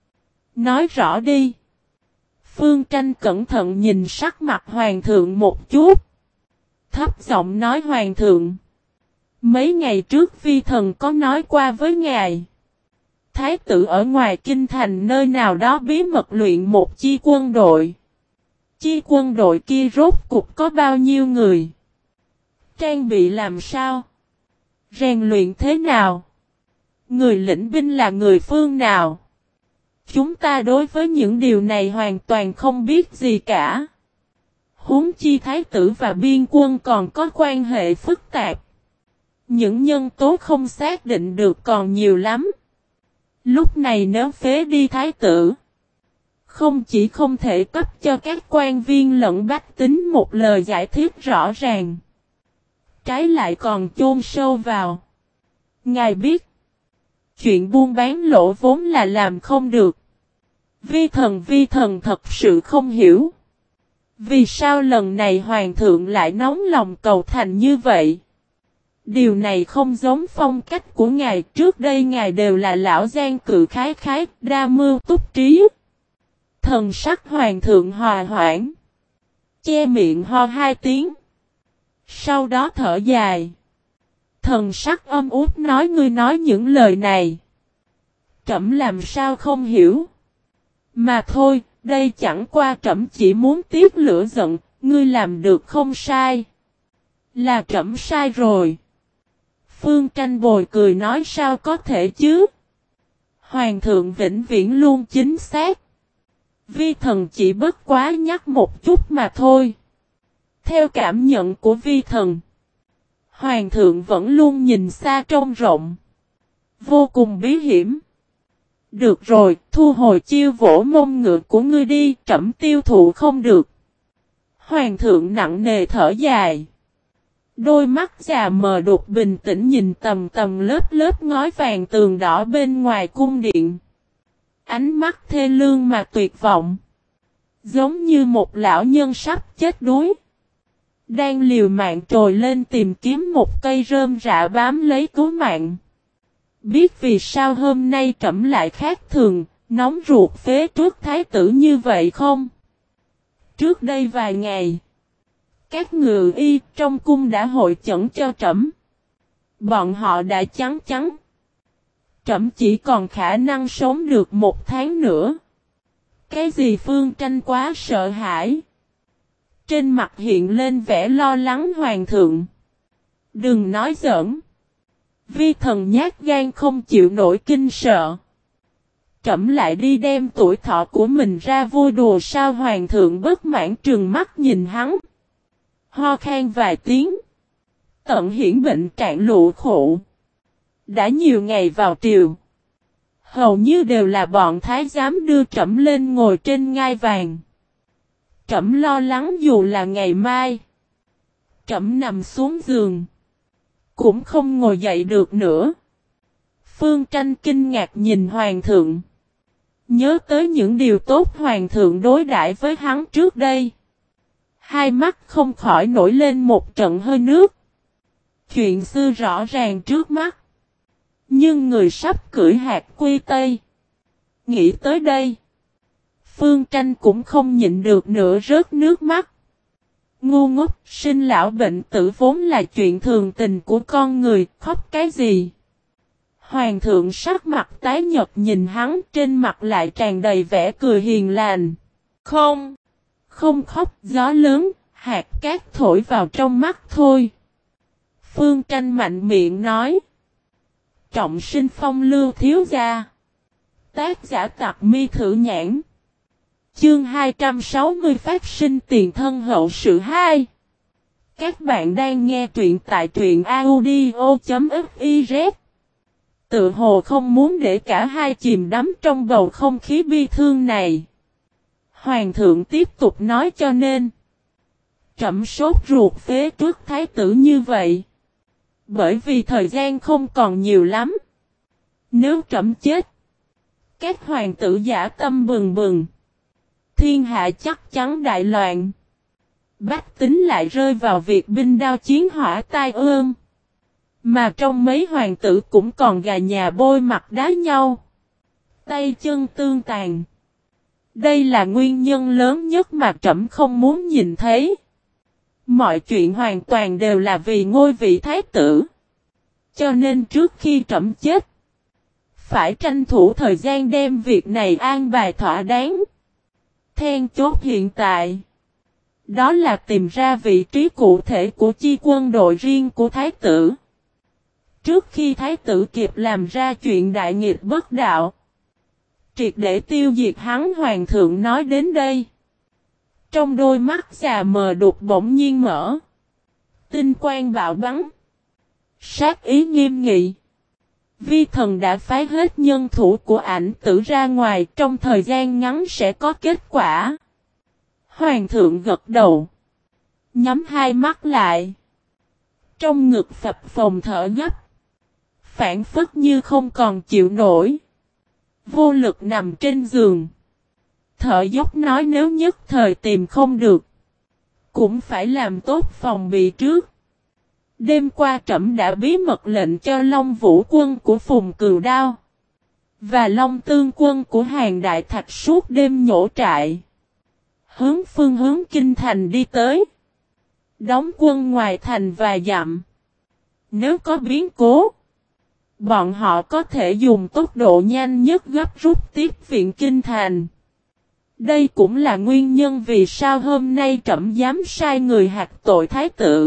Nói rõ đi. Phương Tranh cẩn thận nhìn sắc mặt Hoàng thượng một chút. Thấp giọng nói Hoàng thượng. Mấy ngày trước vi thần có nói qua với ngài. Thái tử ở ngoài kinh thành nơi nào đó bí mật luyện một chi quân đội. Chi quân đội kia rốt cục có bao nhiêu người? Trang bị làm sao? Rèn luyện thế nào? Người lĩnh binh là người phương nào? Chúng ta đối với những điều này hoàn toàn không biết gì cả. Huống chi thái tử và biên quân còn có quan hệ phức tạp. Những nhân tố không xác định được còn nhiều lắm. Lúc này nếu phế đi thái tử, không chỉ không thể cấp cho các quan viên lẫn bách tính một lời giải thích rõ ràng, trái lại còn chôn sâu vào. Ngài biết, chuyện buôn bán lỗ vốn là làm không được. Vi thần thật sự không hiểu. Vì sao lần này hoàng thượng lại nóng lòng cầu thành như vậy? Điều này không giống phong cách của ngài, trước đây ngài đều là lão gian cự khái khái, đa mưu túc trí. Thần sắc hoàng thượng hòa hoãn, che miệng ho hai tiếng. Sau đó thở dài. Thần sắc âm út nói ngươi nói những lời này. Trẫm làm sao không hiểu. Mà thôi, đây chẳng qua trẫm chỉ muốn tiết lửa giận, ngươi làm được không sai. Là trẫm sai rồi. Phương Tranh bồi cười nói sao có thể chứ. Hoàng thượng vĩnh viễn luôn chính xác. Vi thần chỉ bất quá nhắc một chút mà thôi. Theo cảm nhận của vi thần, Hoàng thượng vẫn luôn nhìn xa trông rộng. Vô cùng bí hiểm. Được rồi, thu hồi chiêu vỗ mông ngựa của ngươi đi, trẫm tiêu thụ không được. Hoàng thượng nặng nề thở dài. Đôi mắt già mờ đục bình tĩnh nhìn tầm tầm lớp lớp ngói vàng tường đỏ bên ngoài cung điện. Ánh mắt thê lương mà tuyệt vọng. Giống như một lão nhân sắp chết đuối. Đang liều mạng trồi lên tìm kiếm một cây rơm rạ bám lấy cứu mạng. Biết vì sao hôm nay trẫm lại khác thường, nóng ruột phế trước thái tử như vậy không? Trước đây vài ngày, các ngự y trong cung đã hội chẩn cho trẫm. Bọn họ đã chắn chắn. Trẫm chỉ còn khả năng sống được 1 tháng nữa. Cái gì Phương Tranh quá sợ hãi. Trên mặt hiện lên vẻ lo lắng hoàng thượng. Đừng nói giỡn. Vi thần nhát gan không chịu nổi kinh sợ. Trẫm lại đi đem tuổi thọ của mình ra vui đùa sao hoàng thượng bất mãn trừng mắt nhìn hắn. Ho khan vài tiếng. Tận hiển bệnh trạng lụ khổ. Đã nhiều ngày vào triều. Hầu như đều là bọn thái giám đưa trẫm lên ngồi trên ngai vàng. Trẫm lo lắng dù là ngày mai. Trẫm nằm xuống giường. Cũng không ngồi dậy được nữa. Phương Tranh kinh ngạc nhìn hoàng thượng. Nhớ tới những điều tốt hoàng thượng đối đãi với hắn trước đây. Hai mắt không khỏi nổi lên một trận hơi nước. Chuyện xưa rõ ràng trước mắt. Nhưng người sắp cưỡi hạt quy tây. Nghĩ tới đây. Phương Tranh cũng không nhịn được nữa rớt nước mắt. Ngu ngốc, sinh lão bệnh tử vốn là chuyện thường tình của con người, khóc cái gì? Hoàng thượng sắc mặt tái nhợt nhìn hắn, trên mặt lại tràn đầy vẻ cười hiền lành. Không, Không khóc, gió lớn, hạt cát thổi vào trong mắt thôi. Phương Tranh mạnh miệng nói. Trọng sinh phong lưu thiếu gia. Tác giả Tặc Mi Thử Nhãn. Chương 260 phát sinh tiền thân hậu sự 2. Các bạn đang nghe truyện tại truyện audio.fiz. Tự hồ không muốn để cả hai chìm đắm trong bầu không khí bi thương này. Hoàng thượng tiếp tục nói cho nên. Trẫm sốt ruột phế trước thái tử như vậy. Bởi vì thời gian không còn nhiều lắm. Nếu trẫm chết. Các hoàng tử giả tâm bừng bừng. Thiên hạ chắc chắn đại loạn. Bách tính lại rơi vào việc binh đao chiến hỏa tai ương. Mà trong mấy hoàng tử cũng còn gà nhà bôi mặt đá nhau. Tay chân tương tàn. Đây là nguyên nhân lớn nhất mà trẫm không muốn nhìn thấy. Mọi chuyện hoàn toàn đều là vì ngôi vị thái tử. Cho nên trước khi trẫm chết, phải tranh thủ thời gian đem việc này an bài thỏa đáng. Then chốt hiện tại, đó là tìm ra vị trí cụ thể của chi quân đội riêng của thái tử. Trước khi thái tử kịp làm ra chuyện đại nghịch bất đạo, triệt để tiêu diệt hắn, hoàng thượng nói đến đây. Trong đôi mắt già mờ đục bỗng nhiên mở. Tinh quang bạo bắn. Sát ý nghiêm nghị. Vi thần đã phái hết nhân thủ của ảnh tử ra ngoài, trong thời gian ngắn sẽ có kết quả. Hoàng thượng gật đầu. Nhắm hai mắt lại. Trong ngực phập phồng thở gấp. Phản phất như không còn chịu nổi. Vô lực nằm trên giường. Thở dốc nói nếu nhất thời tìm không được. Cũng phải làm tốt phòng bị trước. Đêm qua trẫm đã bí mật lệnh cho Long Vũ quân của Phùng Cừu Đao. Và Long Tương quân của Hàng Đại Thạch suốt đêm nhổ trại. Phương hướng kinh thành đi tới. Đóng quân ngoài thành vài dặm. Nếu có biến cố, bọn họ có thể dùng tốc độ nhanh nhất gấp rút tiếp viện kinh thành. Đây cũng là nguyên nhân vì sao hôm nay trẫm dám sai người hạt tội thái tử.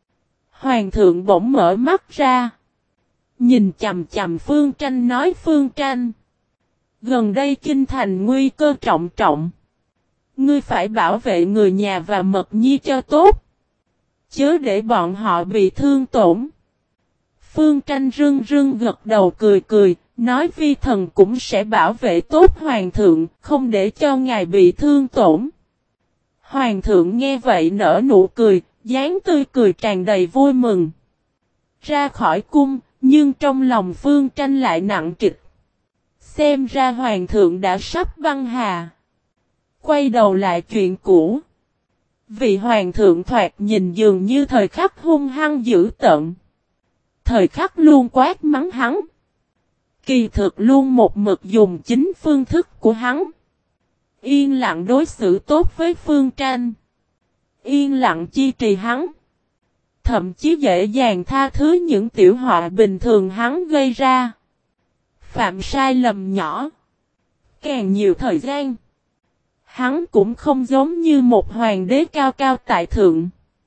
Hoàng thượng bỗng mở mắt ra. Nhìn chằm chằm Phương Tranh nói Phương Tranh. Gần đây kinh thành nguy cơ trọng trọng. Ngươi phải bảo vệ người nhà và Mật Nhi cho tốt. Chớ để bọn họ bị thương tổn. Phương Tranh rưng rưng gật đầu cười cười. Nói vi thần cũng sẽ bảo vệ tốt hoàng thượng, không để cho ngài bị thương tổn. Hoàng thượng nghe vậy nở nụ cười, dáng tươi cười tràn đầy vui mừng. Ra khỏi cung, nhưng trong lòng Phương Tranh lại nặng trịch. Xem ra hoàng thượng đã sắp băng hà. Quay đầu lại chuyện cũ. Vị hoàng thượng thoạt nhìn dường như thời khắc hung hăng dữ tợn. Thời khắc luôn quát mắng hắn. Kỳ thực luôn một mực dùng chính phương thức của hắn. Yên lặng đối xử tốt với Phương Tranh. Yên lặng chi trì hắn. Thậm chí dễ dàng tha thứ những tiểu họa bình thường hắn gây ra. Phạm sai lầm nhỏ. Càng nhiều thời gian. Hắn cũng không giống như một hoàng đế cao cao tại thượng.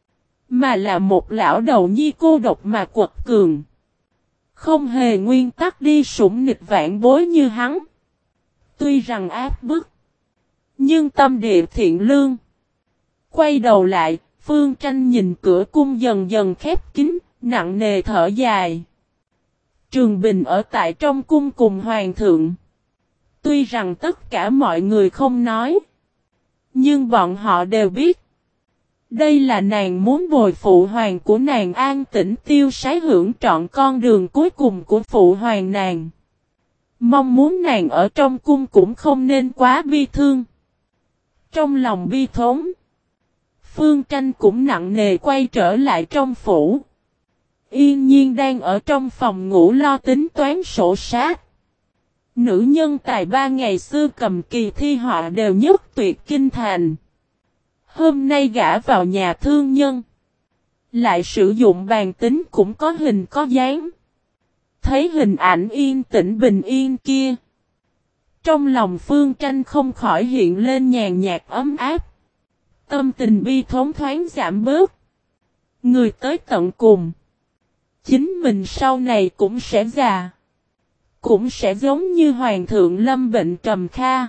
Mà là một lão đầu nhi cô độc mà quật cường. Không hề nguyên tắc đi sủng nịch vạn bối như hắn. Tuy rằng áp bức. Nhưng tâm địa thiện lương. Quay đầu lại, Phương Tranh nhìn cửa cung dần dần khép kín, nặng nề thở dài. Trường Bình ở tại trong cung cùng hoàng thượng. Tuy rằng tất cả mọi người không nói. Nhưng bọn họ đều biết. Đây là nàng muốn bồi phụ hoàng của nàng an tĩnh tiêu sái hưởng trọn con đường cuối cùng của phụ hoàng nàng. Mong muốn nàng ở trong cung cũng không nên quá bi thương. Trong lòng bi thống, Phương Tranh cũng nặng nề quay trở lại trong phủ. Yên Nhiên đang ở trong phòng ngủ lo tính toán sổ sách. Nữ nhân tài ba ngày xưa cầm kỳ thi họa đều nhất tuyệt kinh thành. Hôm nay gả vào nhà thương nhân. Lại sử dụng bàn tính cũng có hình có dáng. Thấy hình ảnh yên tĩnh bình yên kia. Trong lòng Phương Tranh không khỏi hiện lên nhàn nhạt ấm áp. tâm tình bi thống thoáng giảm bớt. Người tới tận cùng. Chính mình sau này cũng sẽ già. Cũng sẽ giống như Hoàng thượng lâm bệnh trầm kha.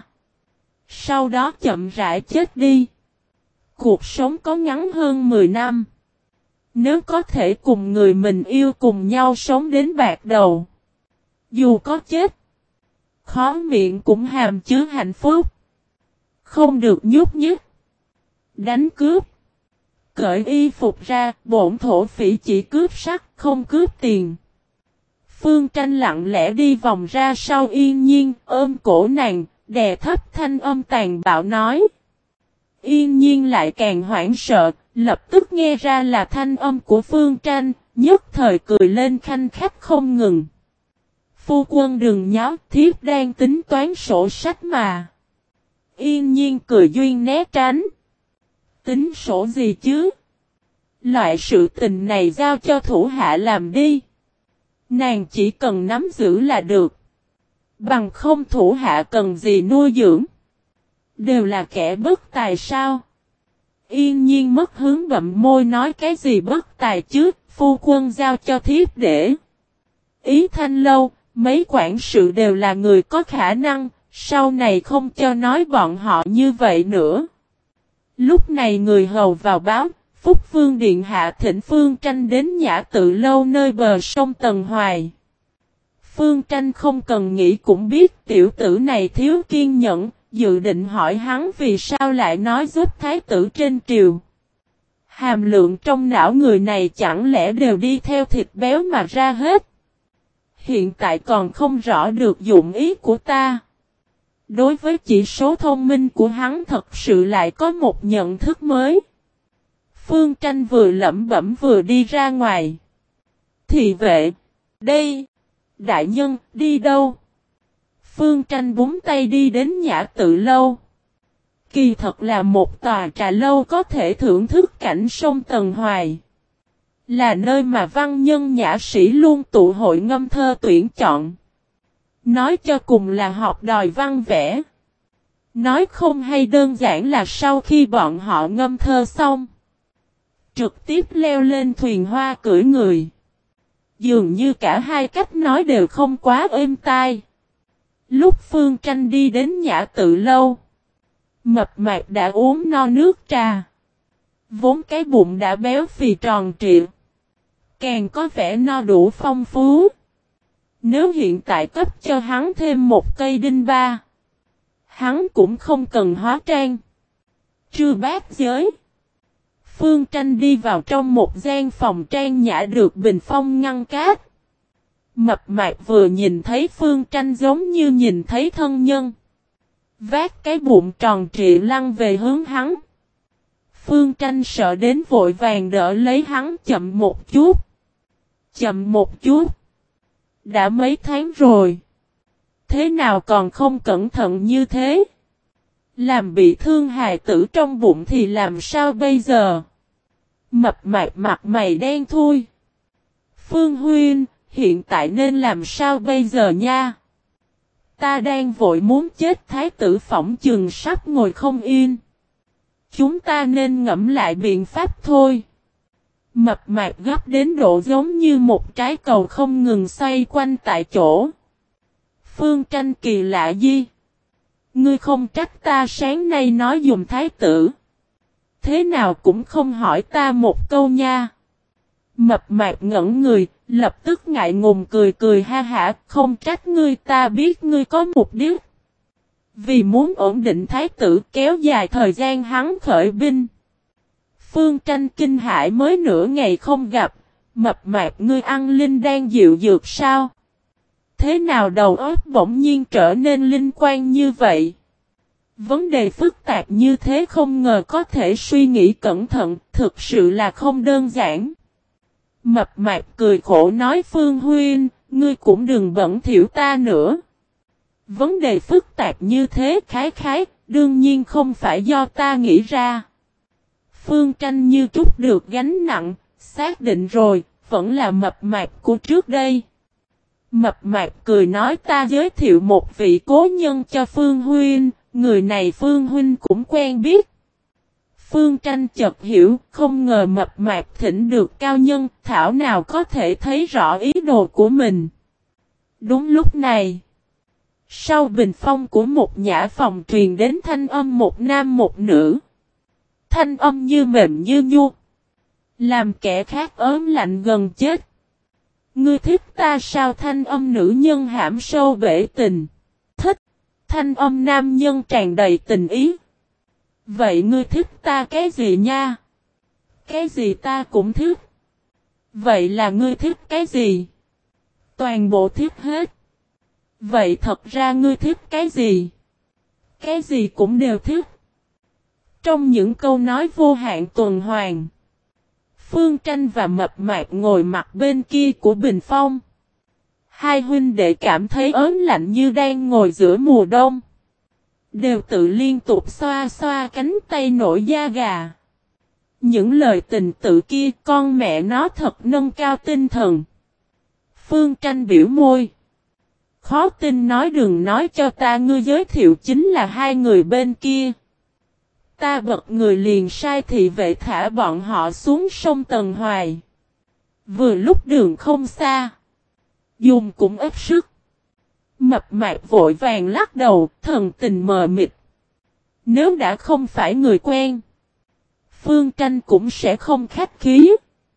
Sau đó chậm rãi chết đi. Cuộc sống có ngắn hơn 10 năm. Nếu có thể cùng người mình yêu cùng nhau sống đến bạc đầu. Dù có chết. Khó miệng cũng hàm chứa hạnh phúc. Không được nhúc nhích. Đánh cướp. Cởi y phục ra, bổn thổ phỉ chỉ cướp sắt, không cướp tiền. Phương Tranh lặng lẽ đi vòng ra sau Yên Nhiên, ôm cổ nàng, đè thấp thanh âm tàn bạo nói. Yên Nhiên lại càng hoảng sợ, lập tức nghe ra là thanh âm của Phương Tranh, nhất thời cười lên khanh khách không ngừng. Phu quân đừng nháo, thiếp đang tính toán sổ sách mà. Yên Nhiên cười duyên né tránh. Tính sổ gì chứ? Loại sự tình này giao cho thủ hạ làm đi. Nàng chỉ cần nắm giữ là được. Bằng không thủ hạ cần gì nuôi dưỡng. Đều là kẻ bất tài sao? Yên Nhiên mất hướng bậm môi nói cái gì bất tài chứ, phu quân giao cho thiếp để. Ý Thanh Lâu, mấy quản sự đều là người có khả năng, sau này không cho nói bọn họ như vậy nữa. Lúc này người hầu vào báo, Phúc Vương Điện Hạ thỉnh Phương Tranh đến Nhã Tự Lâu nơi bờ sông Tần Hoài. Phương Tranh không cần nghĩ cũng biết tiểu tử này thiếu kiên nhẫn, dự định hỏi hắn vì sao lại nói giúp thái tử trên triều. Hàm lượng trong não người này chẳng lẽ đều đi theo thịt béo mà ra hết. Hiện tại còn không rõ được dụng ý của ta. Đối với chỉ số thông minh của hắn thật sự lại có một nhận thức mới. Phương Tranh vừa lẩm bẩm vừa đi ra ngoài. Thị vệ, đây, đại nhân, đi đâu? Phương Tranh búng tay đi đến Nhã Tự Lâu. Kỳ thật là một tòa trà lâu có thể thưởng thức cảnh sông Tần Hoài. Là nơi mà văn nhân nhã sĩ luôn tụ hội ngâm thơ tuyển chọn. Nói cho cùng là học đòi văn vẽ. Nói không hay đơn giản là sau khi bọn họ ngâm thơ xong. Trực tiếp leo lên thuyền hoa cưỡi người. Dường như cả hai cách nói đều không quá êm tai. Lúc Phương Tranh đi đến Nhã Tự Lâu. Mập mạp đã uống no nước trà. Vốn cái bụng đã béo phì tròn trịa. Càng có vẻ no đủ phong phú. Nếu hiện tại cấp cho hắn thêm một cây đinh ba. Hắn cũng không cần hóa trang. Trưa bát giới. Phương Tranh đi vào trong một gian phòng trang nhã được bình phong ngăn cát. Mập mạp vừa nhìn thấy Phương Tranh giống như nhìn thấy thân nhân. Vác cái bụng tròn trịa lăn về hướng hắn. Phương Tranh sợ đến vội vàng đỡ lấy hắn chậm một chút. Chậm một chút. Đã mấy tháng rồi. Thế nào còn không cẩn thận như thế? Làm bị thương hài tử trong bụng thì làm sao bây giờ? Mập mạp mặt mày đen thui. Phương Huynh, hiện tại nên làm sao bây giờ nha? Ta đang vội muốn chết thái tử phỏng chừng sắp ngồi không yên. Chúng ta nên ngẫm lại biện pháp thôi. Mập mạp gấp đến độ giống như một trái cầu không ngừng xoay quanh tại chỗ. Phương Tranh kỳ lạ gì? Ngươi không trách ta sáng nay nói dùng thái tử. Thế nào cũng không hỏi ta một câu nha. Mập mạp ngẩn người, lập tức ngại ngùng cười cười ha hả, không trách ngươi, ta biết ngươi có mục đích. Vì muốn ổn định thái tử kéo dài thời gian hắn khởi binh. Phương Tranh kinh hãi mới nửa ngày không gặp, mập mạp ngươi ăn linh đan dịu dược sao? Thế nào đầu óc bỗng nhiên trở nên linh quan như vậy? Vấn đề phức tạp như thế không ngờ có thể suy nghĩ cẩn thận, thực sự là không đơn giản. Mập mạp cười khổ nói Phương Huynh, ngươi cũng đừng bẩn thỉu ta nữa. Vấn đề phức tạp như thế khái, đương nhiên không phải do ta nghĩ ra. Phương Tranh như trút được gánh nặng, xác định rồi, vẫn là mập mạp của trước đây. Mập mạp cười nói ta giới thiệu một vị cố nhân cho Phương Huynh, người này Phương Huynh cũng quen biết. Phương Tranh chợt hiểu, không ngờ mập mạp thỉnh được cao nhân, thảo nào có thể thấy rõ ý đồ của mình. Đúng lúc này, sau bình phong của một nhã phòng truyền đến thanh âm một nam một nữ. Thanh âm như mềm như nhu, làm kẻ khác ớn lạnh gần chết. Ngươi thích ta sao? Thanh âm nữ nhân hãm sâu bể tình. Thích. Thanh âm nam nhân tràn đầy tình ý. Vậy ngươi thích ta cái gì nha? Cái gì ta cũng thích. Vậy là ngươi thích cái gì? Toàn bộ thích hết. Vậy thật ra ngươi thích cái gì? Cái gì cũng đều thích. Trong những câu nói vô hạn tuần hoàn, Phương Tranh và mập mạp ngồi mặt bên kia của bình phong. Hai huynh đệ cảm thấy ớn lạnh như đang ngồi giữa mùa đông. Đều tự liên tục xoa xoa cánh tay nổi da gà. Những lời tình tự kia con mẹ nó thật nâng cao tinh thần. Phương Tranh biểu môi. Khó tin nói đừng nói cho ta, ngươi giới thiệu chính là hai người bên kia. Ta bật người liền sai thị vệ thả bọn họ xuống sông Tần Hoài. Vừa lúc đường không xa, dùng cũng ít sức. Mập mạp vội vàng lắc đầu, thần tình mờ mịt. Nếu đã không phải người quen, Phương Tranh cũng sẽ không khách khí.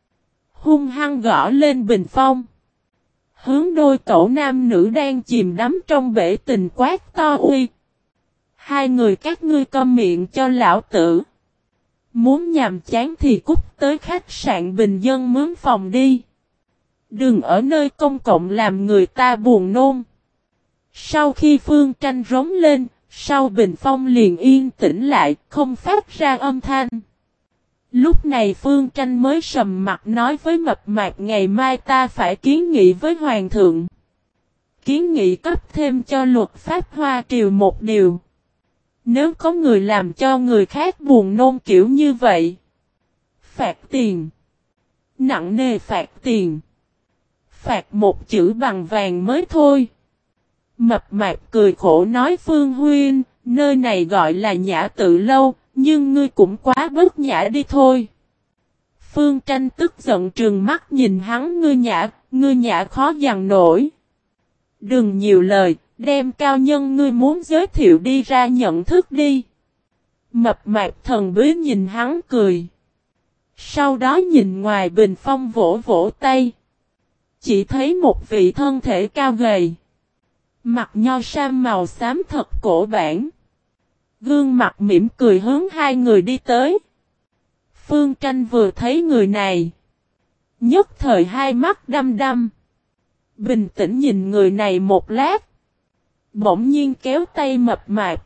Hung hăng gõ lên bình phong, hướng đôi cậu nam nữ đang chìm đắm trong bể tình quát to uy. Hai người các ngươi câm miệng cho lão tử. Muốn nhàm chán thì cút tới khách sạn bình dân mướn phòng đi. Đừng ở nơi công cộng làm người ta buồn nôn. Sau khi Phương Tranh rống lên, sau bình phong liền yên tĩnh lại, không phát ra âm thanh. Lúc này Phương Tranh mới sầm mặt nói với mập mạp ngày mai ta phải kiến nghị với Hoàng thượng. Kiến nghị cấp thêm cho luật pháp Hoa Triều một điều. Nếu có người làm cho người khác buồn nôn kiểu như vậy, phạt tiền. Nặng nề phạt tiền. Phạt một chữ bằng vàng mới thôi. Mập mạp cười khổ nói Phương huynh, nơi này gọi là Nhã Tự Lâu, nhưng ngươi cũng quá bất nhã đi thôi. Phương Tranh tức giận trừng mắt nhìn hắn, ngươi nhã khó dằn nổi. Đừng nhiều lời, đem cao nhân ngươi muốn giới thiệu đi ra nhận thức đi. Mập mạp thần bí nhìn hắn cười. Sau đó nhìn ngoài bình phong vỗ vỗ tay. Chỉ thấy một vị thân thể cao gầy. Mặc nho sam màu xám thật cổ bản. Gương mặt mỉm cười hướng hai người đi tới. Phương Tranh vừa thấy người này, nhất thời hai mắt đăm đăm. Bình tĩnh nhìn người này một lát. Bỗng nhiên kéo tay mập mạp.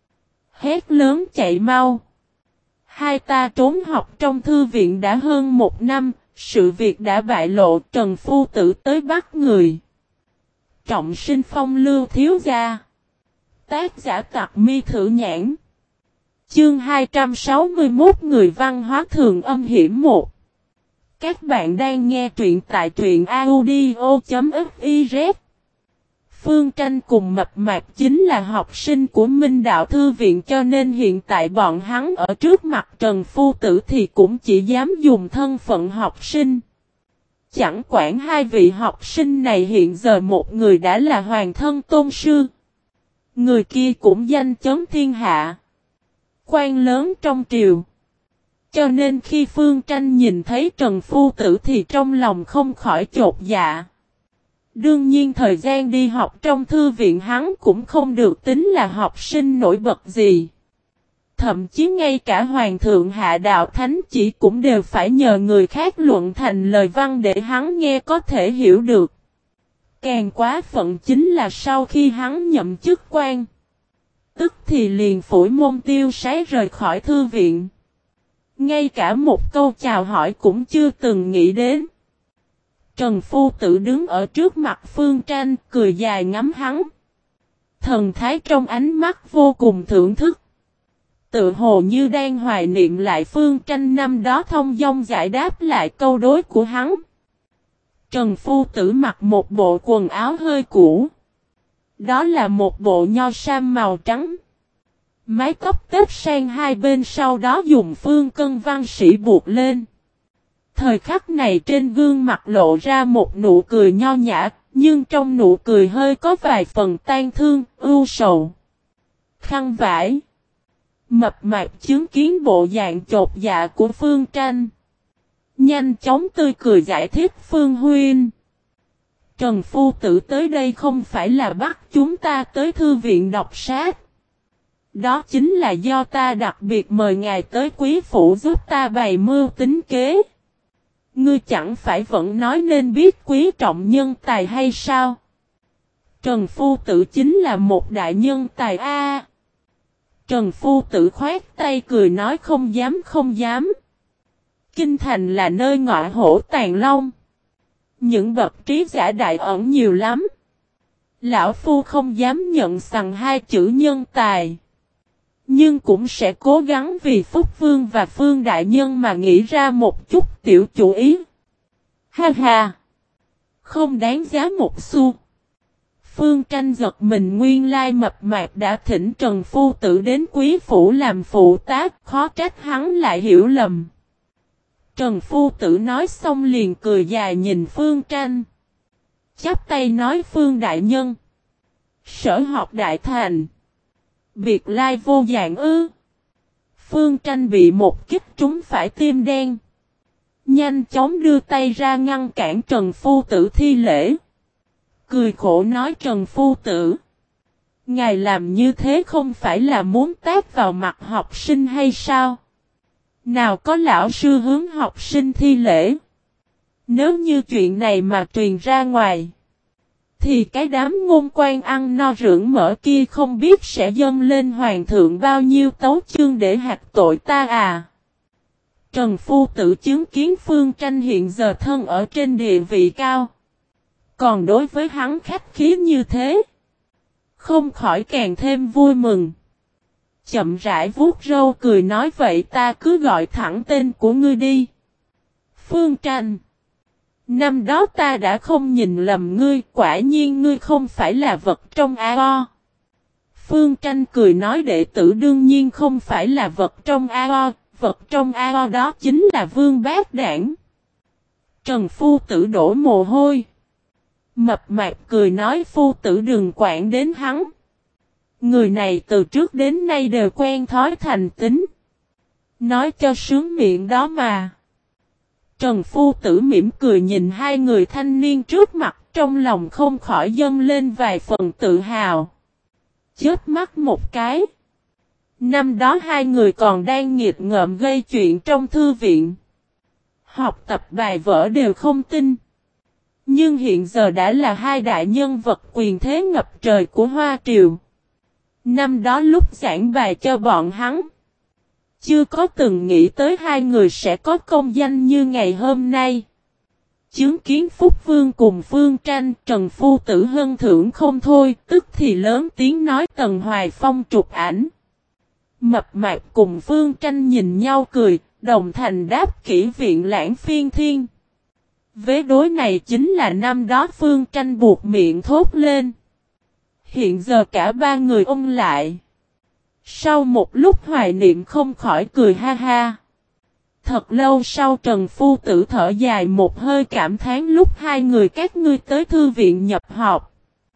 Hét lớn chạy mau. Hai ta trốn học trong thư viện đã hơn một năm. Sự việc đã bại lộ, Trần Phu Tử tới bắt người. Trọng sinh phong lưu thiếu gia. Tác giả Tặc Mi Thử Nhãn. Chương 261 người văn hóa thường âm hiểm 1. Các bạn đang nghe truyện tại truyện audio.fiz. Phương Tranh cùng mập mạp chính là học sinh của Minh Đạo Thư Viện, cho nên hiện tại bọn hắn ở trước mặt Trần Phu Tử thì cũng chỉ dám dùng thân phận học sinh. Chẳng quản hai vị học sinh này hiện giờ một người đã là hoàng thân tôn sư. Người kia cũng danh chấn thiên hạ. Quan lớn trong triều. Cho nên khi Phương Tranh nhìn thấy Trần Phu Tử thì trong lòng không khỏi chột dạ. Đương nhiên thời gian đi học trong thư viện hắn cũng không được tính là học sinh nổi bật gì. Thậm chí ngay cả Hoàng thượng hạ đạo thánh chỉ cũng đều phải nhờ người khác luận thành lời văn để hắn nghe có thể hiểu được. Càng quá phận chính là sau khi hắn nhậm chức quan, tức thì liền phủi môn tiêu sái rời khỏi thư viện. Ngay cả một câu chào hỏi cũng chưa từng nghĩ đến. Trần Phu Tử đứng ở trước mặt Phương Tranh, cười dài ngắm hắn. Thần thái trong ánh mắt vô cùng thưởng thức. Tự hồ như đang hoài niệm lại Phương Tranh năm đó thông dong giải đáp lại câu đối của hắn. Trần Phu Tử mặc một bộ quần áo hơi cũ. Đó là một bộ nho sam màu trắng. Mái tóc tết sang hai bên sau đó dùng phương cân văn sĩ buộc lên. Thời khắc này trên gương mặt lộ ra một nụ cười nho nhã, nhưng trong nụ cười hơi có vài phần tang thương, ưu sầu. Khăn vải. Mập mạp chứng kiến bộ dạng chột dạ của Phương Tranh. Nhanh chóng tươi cười giải thích Phương huynh. Trần phu tử tới đây không phải là bắt chúng ta tới thư viện đọc sách. Đó chính là do ta đặc biệt mời ngài tới quý phủ giúp ta bày mưu tính kế. Ngươi chẳng phải vẫn nói nên biết quý trọng nhân tài hay sao? Trần phu tử chính là một đại nhân tài a. Trần phu tử khoát tay cười nói không dám không dám. Kinh thành là nơi ngọa hổ tàng long. Những bậc trí giả đại ẩn nhiều lắm. Lão phu không dám nhận sằng hai chữ nhân tài. Nhưng cũng sẽ cố gắng vì Phúc Vương và Phương Đại Nhân mà nghĩ ra một chút tiểu chủ ý. Ha ha! Không đáng giá một xu. Phương Tranh giật mình nguyên lai mập mạp đã thỉnh Trần Phu Tử đến quý phủ làm phụ tá, khó trách hắn lại hiểu lầm. Trần Phu Tử nói xong liền cười dài nhìn Phương Tranh. Chắp tay nói Phương Đại Nhân. Sở học đại thành. Biệt lai vô dạng ư. Phương Tranh bị một kích trúng phải tim đen. Nhanh chóng đưa tay ra ngăn cản Trần Phu Tử thi lễ. Cười khổ nói Trần Phu Tử. Ngài làm như thế không phải là muốn tát vào mặt học sinh hay sao? Nào có lão sư hướng học sinh thi lễ. Nếu như chuyện này mà truyền ra ngoài. Thì cái đám ngôn quan ăn no rưỡng mỡ kia không biết sẽ dâng lên hoàng thượng bao nhiêu tấu chương để hạt tội ta à. Trần Phu Tử chứng kiến Phương Tranh hiện giờ thân ở trên địa vị cao. Còn đối với hắn khách khí như thế. Không khỏi càng thêm vui mừng. Chậm rãi vuốt râu cười nói vậy ta cứ gọi thẳng tên của ngươi đi. Phương Tranh. Năm đó ta đã không nhìn lầm ngươi, quả nhiên ngươi không phải là vật trong AO. Phương Tranh cười nói đệ tử đương nhiên không phải là vật trong AO, vật trong AO đó chính là Vương Bát Đản. Trần Phu Tử đổ mồ hôi. Mập mạp cười nói Phu Tử đừng quản đến hắn. Người này từ trước đến nay đều quen thói thành tính. Nói cho sướng miệng đó mà. Trần Phu Tử mỉm cười nhìn hai người thanh niên trước mặt trong lòng không khỏi dâng lên vài phần tự hào. Chớp mắt một cái. Năm đó hai người còn đang nghiệt ngợm gây chuyện trong thư viện. Học tập bài vở đều không tin. Nhưng hiện giờ đã là hai đại nhân vật quyền thế ngập trời của Hoa Triều. Năm đó lúc giảng bài cho bọn hắn. Chưa có từng nghĩ tới hai người sẽ có công danh như ngày hôm nay. Chứng kiến Phúc Vương cùng Phương Tranh, Trần Phu Tử hân thưởng không thôi, tức thì lớn tiếng nói Tần Hoài Phong chụp ảnh. Mập mạp cùng Phương Tranh nhìn nhau cười, đồng thành đáp kỹ viện lãng phiên thiên. Vế đối này chính là năm đó Phương Tranh buộc miệng thốt lên. Hiện giờ cả ba người ôm lại. Sau một lúc hoài niệm không khỏi cười ha ha. Thật lâu sau Trần Phu Tử thở dài một hơi cảm thán lúc hai người các ngươi tới thư viện nhập học.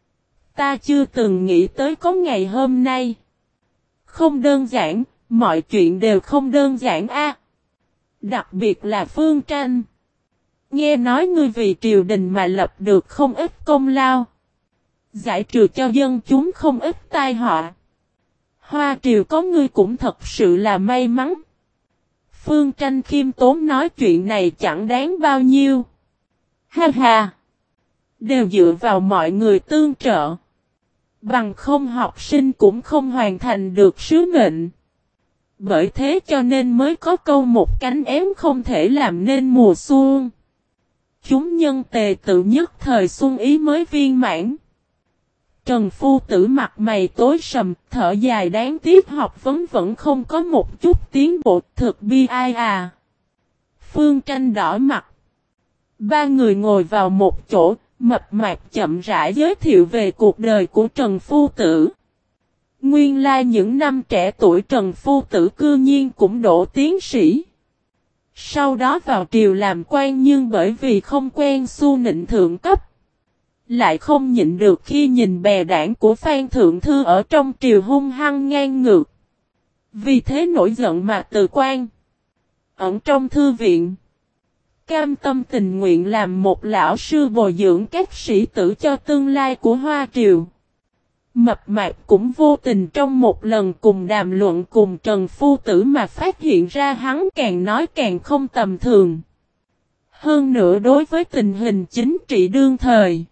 Ta chưa từng nghĩ tới có ngày hôm nay. Không đơn giản, mọi chuyện đều không đơn giản a. Đặc biệt là Phương Tranh. Nghe nói ngươi vì triều đình mà lập được không ít công lao. Giải trừ cho dân chúng không ít tai họa. Hoa Triều có ngươi cũng thật sự là may mắn. Phương Tranh khiêm tốn nói chuyện này chẳng đáng bao nhiêu. Ha ha. Đều dựa vào mọi người tương trợ. Bằng không học sinh cũng không hoàn thành được sứ mệnh. Bởi thế cho nên mới có câu một cánh ém không thể làm nên mùa xuân. Chúng nhân tề tự nhất thời xuân ý mới viên mãn. Trần Phu Tử mặt mày tối sầm, thở dài đáng tiếc học vấn vẫn không có một chút tiến bộ, thực bi ai à. Phương Tranh đỏ mặt. Ba người ngồi vào một chỗ, mập mạp chậm rãi giới thiệu về cuộc đời của Trần Phu Tử. Nguyên lai những năm trẻ tuổi Trần Phu Tử cư nhiên cũng đỗ tiến sĩ. Sau đó vào triều làm quan nhưng bởi vì không quen xu nịnh thượng cấp. Lại không nhịn được khi nhìn bè đảng của Phan Thượng Thư ở trong triều hung hăng ngang ngược. Vì thế nổi giận mà từ quan. Ẩn trong thư viện. Cam tâm tình nguyện làm một lão sư bồi dưỡng các sĩ tử cho tương lai của Hoa Triều. Mập Mạp cũng vô tình trong một lần cùng đàm luận cùng Trần Phu Tử mà phát hiện ra hắn càng nói càng không tầm thường. Hơn nữa đối với tình hình chính trị đương thời,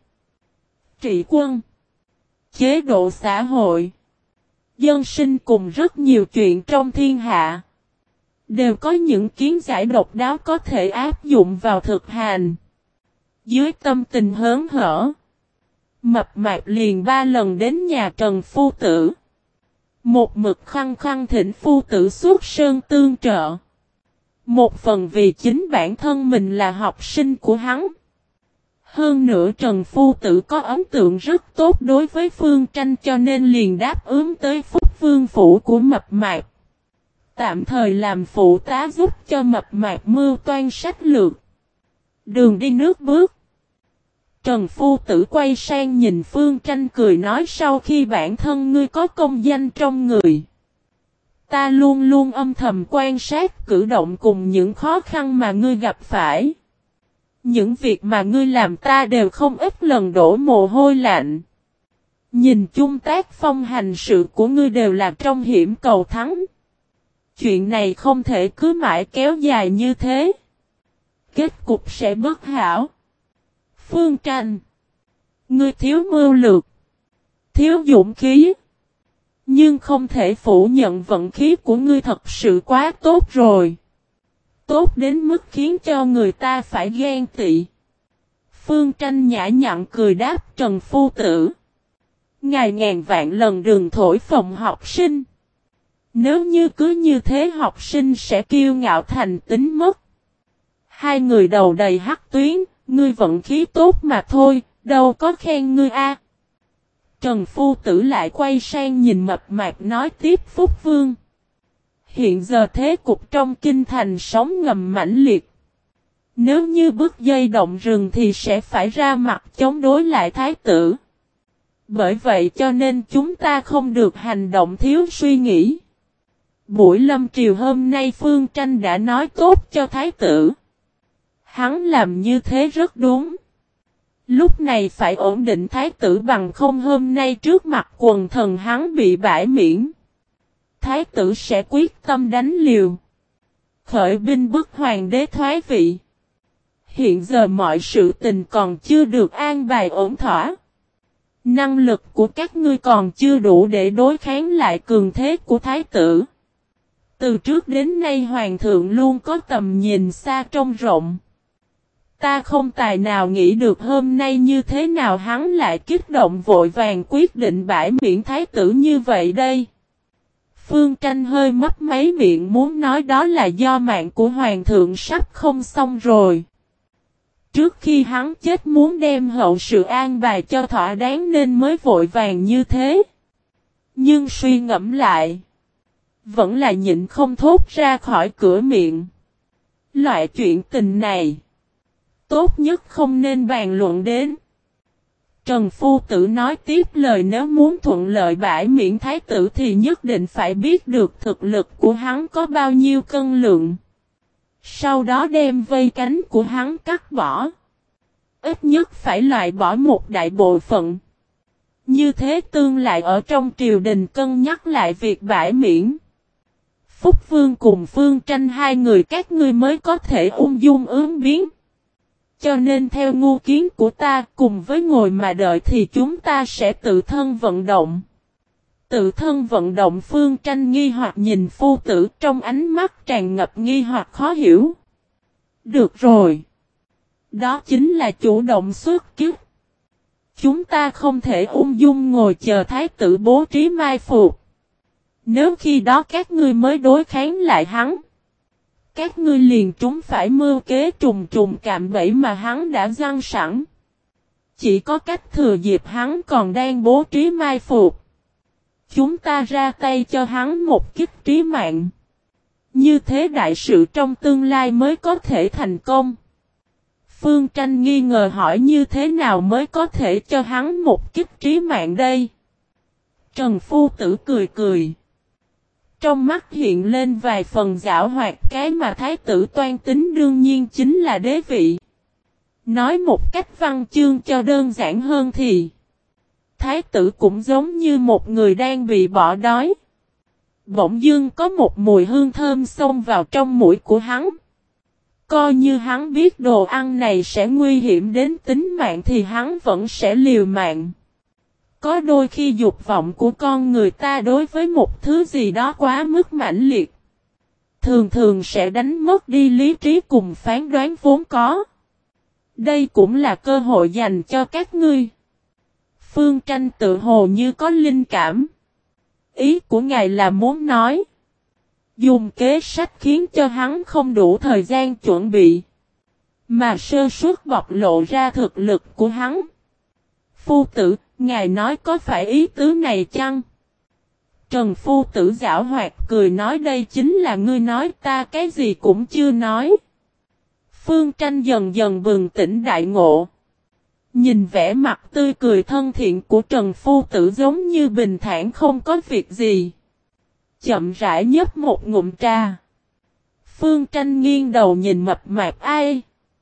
trị quân, chế độ xã hội, dân sinh cùng rất nhiều chuyện trong thiên hạ, đều có những kiến giải độc đáo có thể áp dụng vào thực hành. Dưới tâm tình hớn hở, Mập Mạp liền 3 lần đến nhà Trần Phu Tử. Một mực khăng khăng thỉnh Phu Tử xuất sơn tương trợ. Một phần vì chính bản thân mình là học sinh của hắn. Hơn nữa Trần Phu Tử có ấn tượng rất tốt đối với Phương Tranh cho nên liền đáp ứng tới Phúc Vương phủ của Mập Mạp. Tạm thời làm phụ tá giúp cho Mập Mạp mưu toan sách lược. Đường đi nước bước. Trần Phu Tử quay sang nhìn Phương Tranh cười nói sau khi bản thân ngươi có công danh trong người. Ta luôn luôn âm thầm quan sát cử động cùng những khó khăn mà ngươi gặp phải. Những việc mà ngươi làm ta đều không ít lần đổ mồ hôi lạnh. Nhìn chung tác phong hành sự của ngươi đều là trong hiểm cầu thắng. Chuyện này không thể cứ mãi kéo dài như thế. Kết cục sẽ bất hảo. Phương Tranh, ngươi thiếu mưu lược, thiếu dũng khí. Nhưng không thể phủ nhận vận khí của ngươi thật sự quá tốt rồi. Tốt đến mức khiến cho người ta phải ghen tị. Phương Tranh nhã nhặn cười đáp Trần Phu Tử. Ngài ngàn vạn lần đừng thổi phồng học sinh. Nếu như cứ như thế học sinh sẽ kiêu ngạo thành tính mất. Hai người đầu đầy hắc tuyến, ngươi vận khí tốt mà thôi, đâu có khen ngươi a. Trần Phu Tử lại quay sang nhìn Mập Mạp nói tiếp Phúc Vương. Hiện giờ thế cục trong kinh thành sóng ngầm mãnh liệt. Nếu như bước dây động rừng thì sẽ phải ra mặt chống đối lại thái tử. Bởi vậy cho nên chúng ta không được hành động thiếu suy nghĩ. Buổi lâm triều hôm nay Phương Tranh đã nói tốt cho thái tử. Hắn làm như thế rất đúng. Lúc này phải ổn định thái tử bằng không hôm nay trước mặt quần thần hắn bị bãi miễn. Thái tử sẽ quyết tâm đánh liều. Khởi binh bức hoàng đế thoái vị. Hiện giờ mọi sự tình còn chưa được an bài ổn thỏa. Năng lực của các ngươi còn chưa đủ để đối kháng lại cường thế của thái tử. Từ trước đến nay hoàng thượng luôn có tầm nhìn xa trông rộng. Ta không tài nào nghĩ được hôm nay như thế nào hắn lại kích động vội vàng quyết định bãi miễn thái tử như vậy đây. Phương Tranh hơi mấp máy miệng muốn nói đó là do mạng của hoàng thượng sắp không xong rồi. Trước khi hắn chết muốn đem hậu sự an bài cho thỏa đáng nên mới vội vàng như thế. Nhưng suy ngẫm lại, vẫn là nhịn không thốt ra khỏi cửa miệng. Loại chuyện tình này, tốt nhất không nên bàn luận đến. Trần Phu Tử nói tiếp lời nếu muốn thuận lợi bãi miễn thái tử thì nhất định phải biết được thực lực của hắn có bao nhiêu cân lượng. Sau đó đem vây cánh của hắn cắt bỏ. Ít nhất phải loại bỏ một đại bộ phận. Như thế tương lại ở trong triều đình cân nhắc lại việc bãi miễn. Phúc Vương cùng Phương Tranh hai người các ngươi mới có thể ung dung ứng biến. Cho nên theo ngu kiến của ta cùng với ngồi mà đợi thì chúng ta sẽ tự thân vận động. Tự thân vận động Phương Tranh nghi hoặc nhìn Phu Tử trong ánh mắt tràn ngập nghi hoặc khó hiểu. Được rồi. Đó chính là chủ động xuất kích. Chúng ta không thể ung dung ngồi chờ thái tử bố trí mai phục. Nếu khi đó các ngươi mới đối kháng lại hắn. Các ngươi liền trúng phải mưu kế trùng trùng cạm bẫy mà hắn đã giăng sẵn. Chỉ có cách thừa dịp hắn còn đang bố trí mai phục. Chúng ta ra tay cho hắn một kích trí mạng. Như thế đại sự trong tương lai mới có thể thành công. Phương Tranh nghi ngờ hỏi như thế nào mới có thể cho hắn một kích trí mạng đây? Trần Phu Tử cười cười. Trong mắt hiện lên vài phần giảo hoạt, cái mà thái tử toan tính đương nhiên chính là đế vị. Nói một cách văn chương cho đơn giản hơn thì thái tử cũng giống như một người đang bị bỏ đói. Bỗng dưng có một mùi hương thơm xông vào trong mũi của hắn. Coi như hắn biết đồ ăn này sẽ nguy hiểm đến tính mạng thì hắn vẫn sẽ liều mạng. Có đôi khi dục vọng của con người ta đối với một thứ gì đó quá mức mãnh liệt, thường thường sẽ đánh mất đi lý trí cùng phán đoán vốn có. Đây cũng là cơ hội dành cho các ngươi. Phương Tranh tự hồ như có linh cảm. Ý của ngài là muốn nói dùng kế sách khiến cho hắn không đủ thời gian chuẩn bị, mà sơ suất bộc lộ ra thực lực của hắn. Phu tử, ngài nói có phải ý tứ này chăng? Trần Phu Tử giảo hoạt cười nói đây chính là ngươi nói, ta cái gì cũng chưa nói. Phương Tranh dần dần bừng tỉnh đại ngộ. Nhìn vẻ mặt tươi cười thân thiện của Trần Phu Tử giống như bình thản không có việc gì. Chậm rãi nhấp một ngụm trà. Phương Tranh nghiêng đầu nhìn mập mạp ai.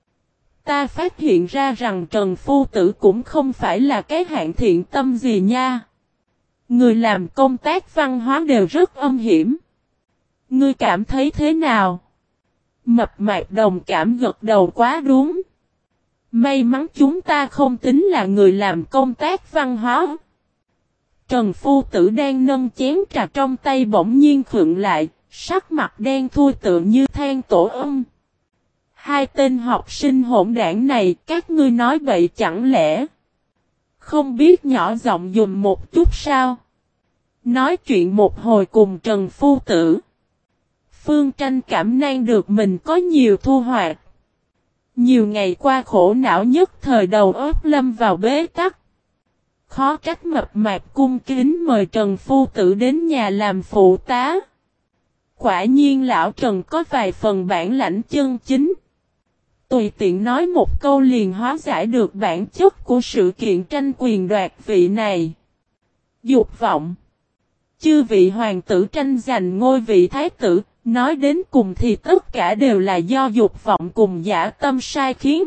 Ta phát hiện ra rằng Trần Phu Tử cũng không phải là cái hạng thiện tâm gì nha. Người làm công tác văn hóa đều rất âm hiểm. Ngươi cảm thấy thế nào? Mập mạp đồng cảm gật đầu quá đúng. May mắn chúng ta không tính là người làm công tác văn hóa. Trần Phu Tử đang nâng chén trà trong tay bỗng nhiên khựng lại, sắc mặt đen thui tựa như than tổ ong. Hai tên học sinh hỗn đảng này, các ngươi nói bậy chẳng lẽ không biết nhỏ giọng dùm một chút sao? Nói chuyện một hồi cùng Trần Phu Tử. Phương Tranh cảm năng được mình có nhiều thu hoạch. Nhiều ngày qua khổ não nhất thời đầu óc lâm vào bế tắc. Khó trách mập mạp cung kính mời Trần Phu Tử đến nhà làm phụ tá. Quả nhiên lão Trần có vài phần bản lãnh chân chính. Tùy tiện nói một câu liền hóa giải được bản chất của sự kiện tranh quyền đoạt vị này. Dục vọng. Chư vị hoàng tử tranh giành ngôi vị thái tử, nói đến cùng thì tất cả đều là do dục vọng cùng dã tâm sai khiến.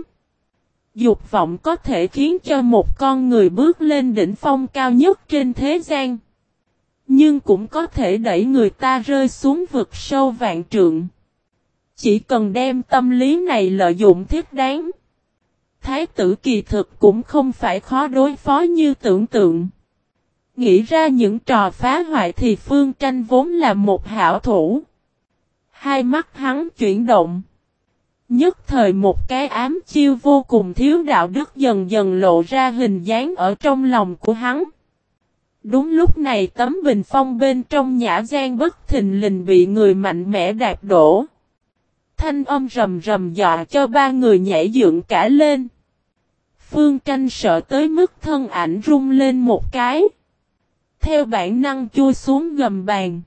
Dục vọng có thể khiến cho một con người bước lên đỉnh phong cao nhất trên thế gian. Nhưng cũng có thể đẩy người ta rơi xuống vực sâu vạn trượng. Chỉ cần đem tâm lý này lợi dụng thích đáng. Thái tử kỳ thực cũng không phải khó đối phó như tưởng tượng. Nghĩ ra những trò phá hoại thì Phương Tranh vốn là một hảo thủ. Hai mắt hắn chuyển động. Nhất thời một cái ám chiêu vô cùng thiếu đạo đức dần dần lộ ra hình dáng ở trong lòng của hắn. Đúng lúc này tấm bình phong bên trong nhã gian bất thình lình bị người mạnh mẽ đạp đổ. Thanh âm rầm rầm dọa cho ba người nhảy dựng cả lên. Phương Tranh sợ tới mức thân ảnh rung lên một cái. Theo bản năng chui xuống gầm bàn.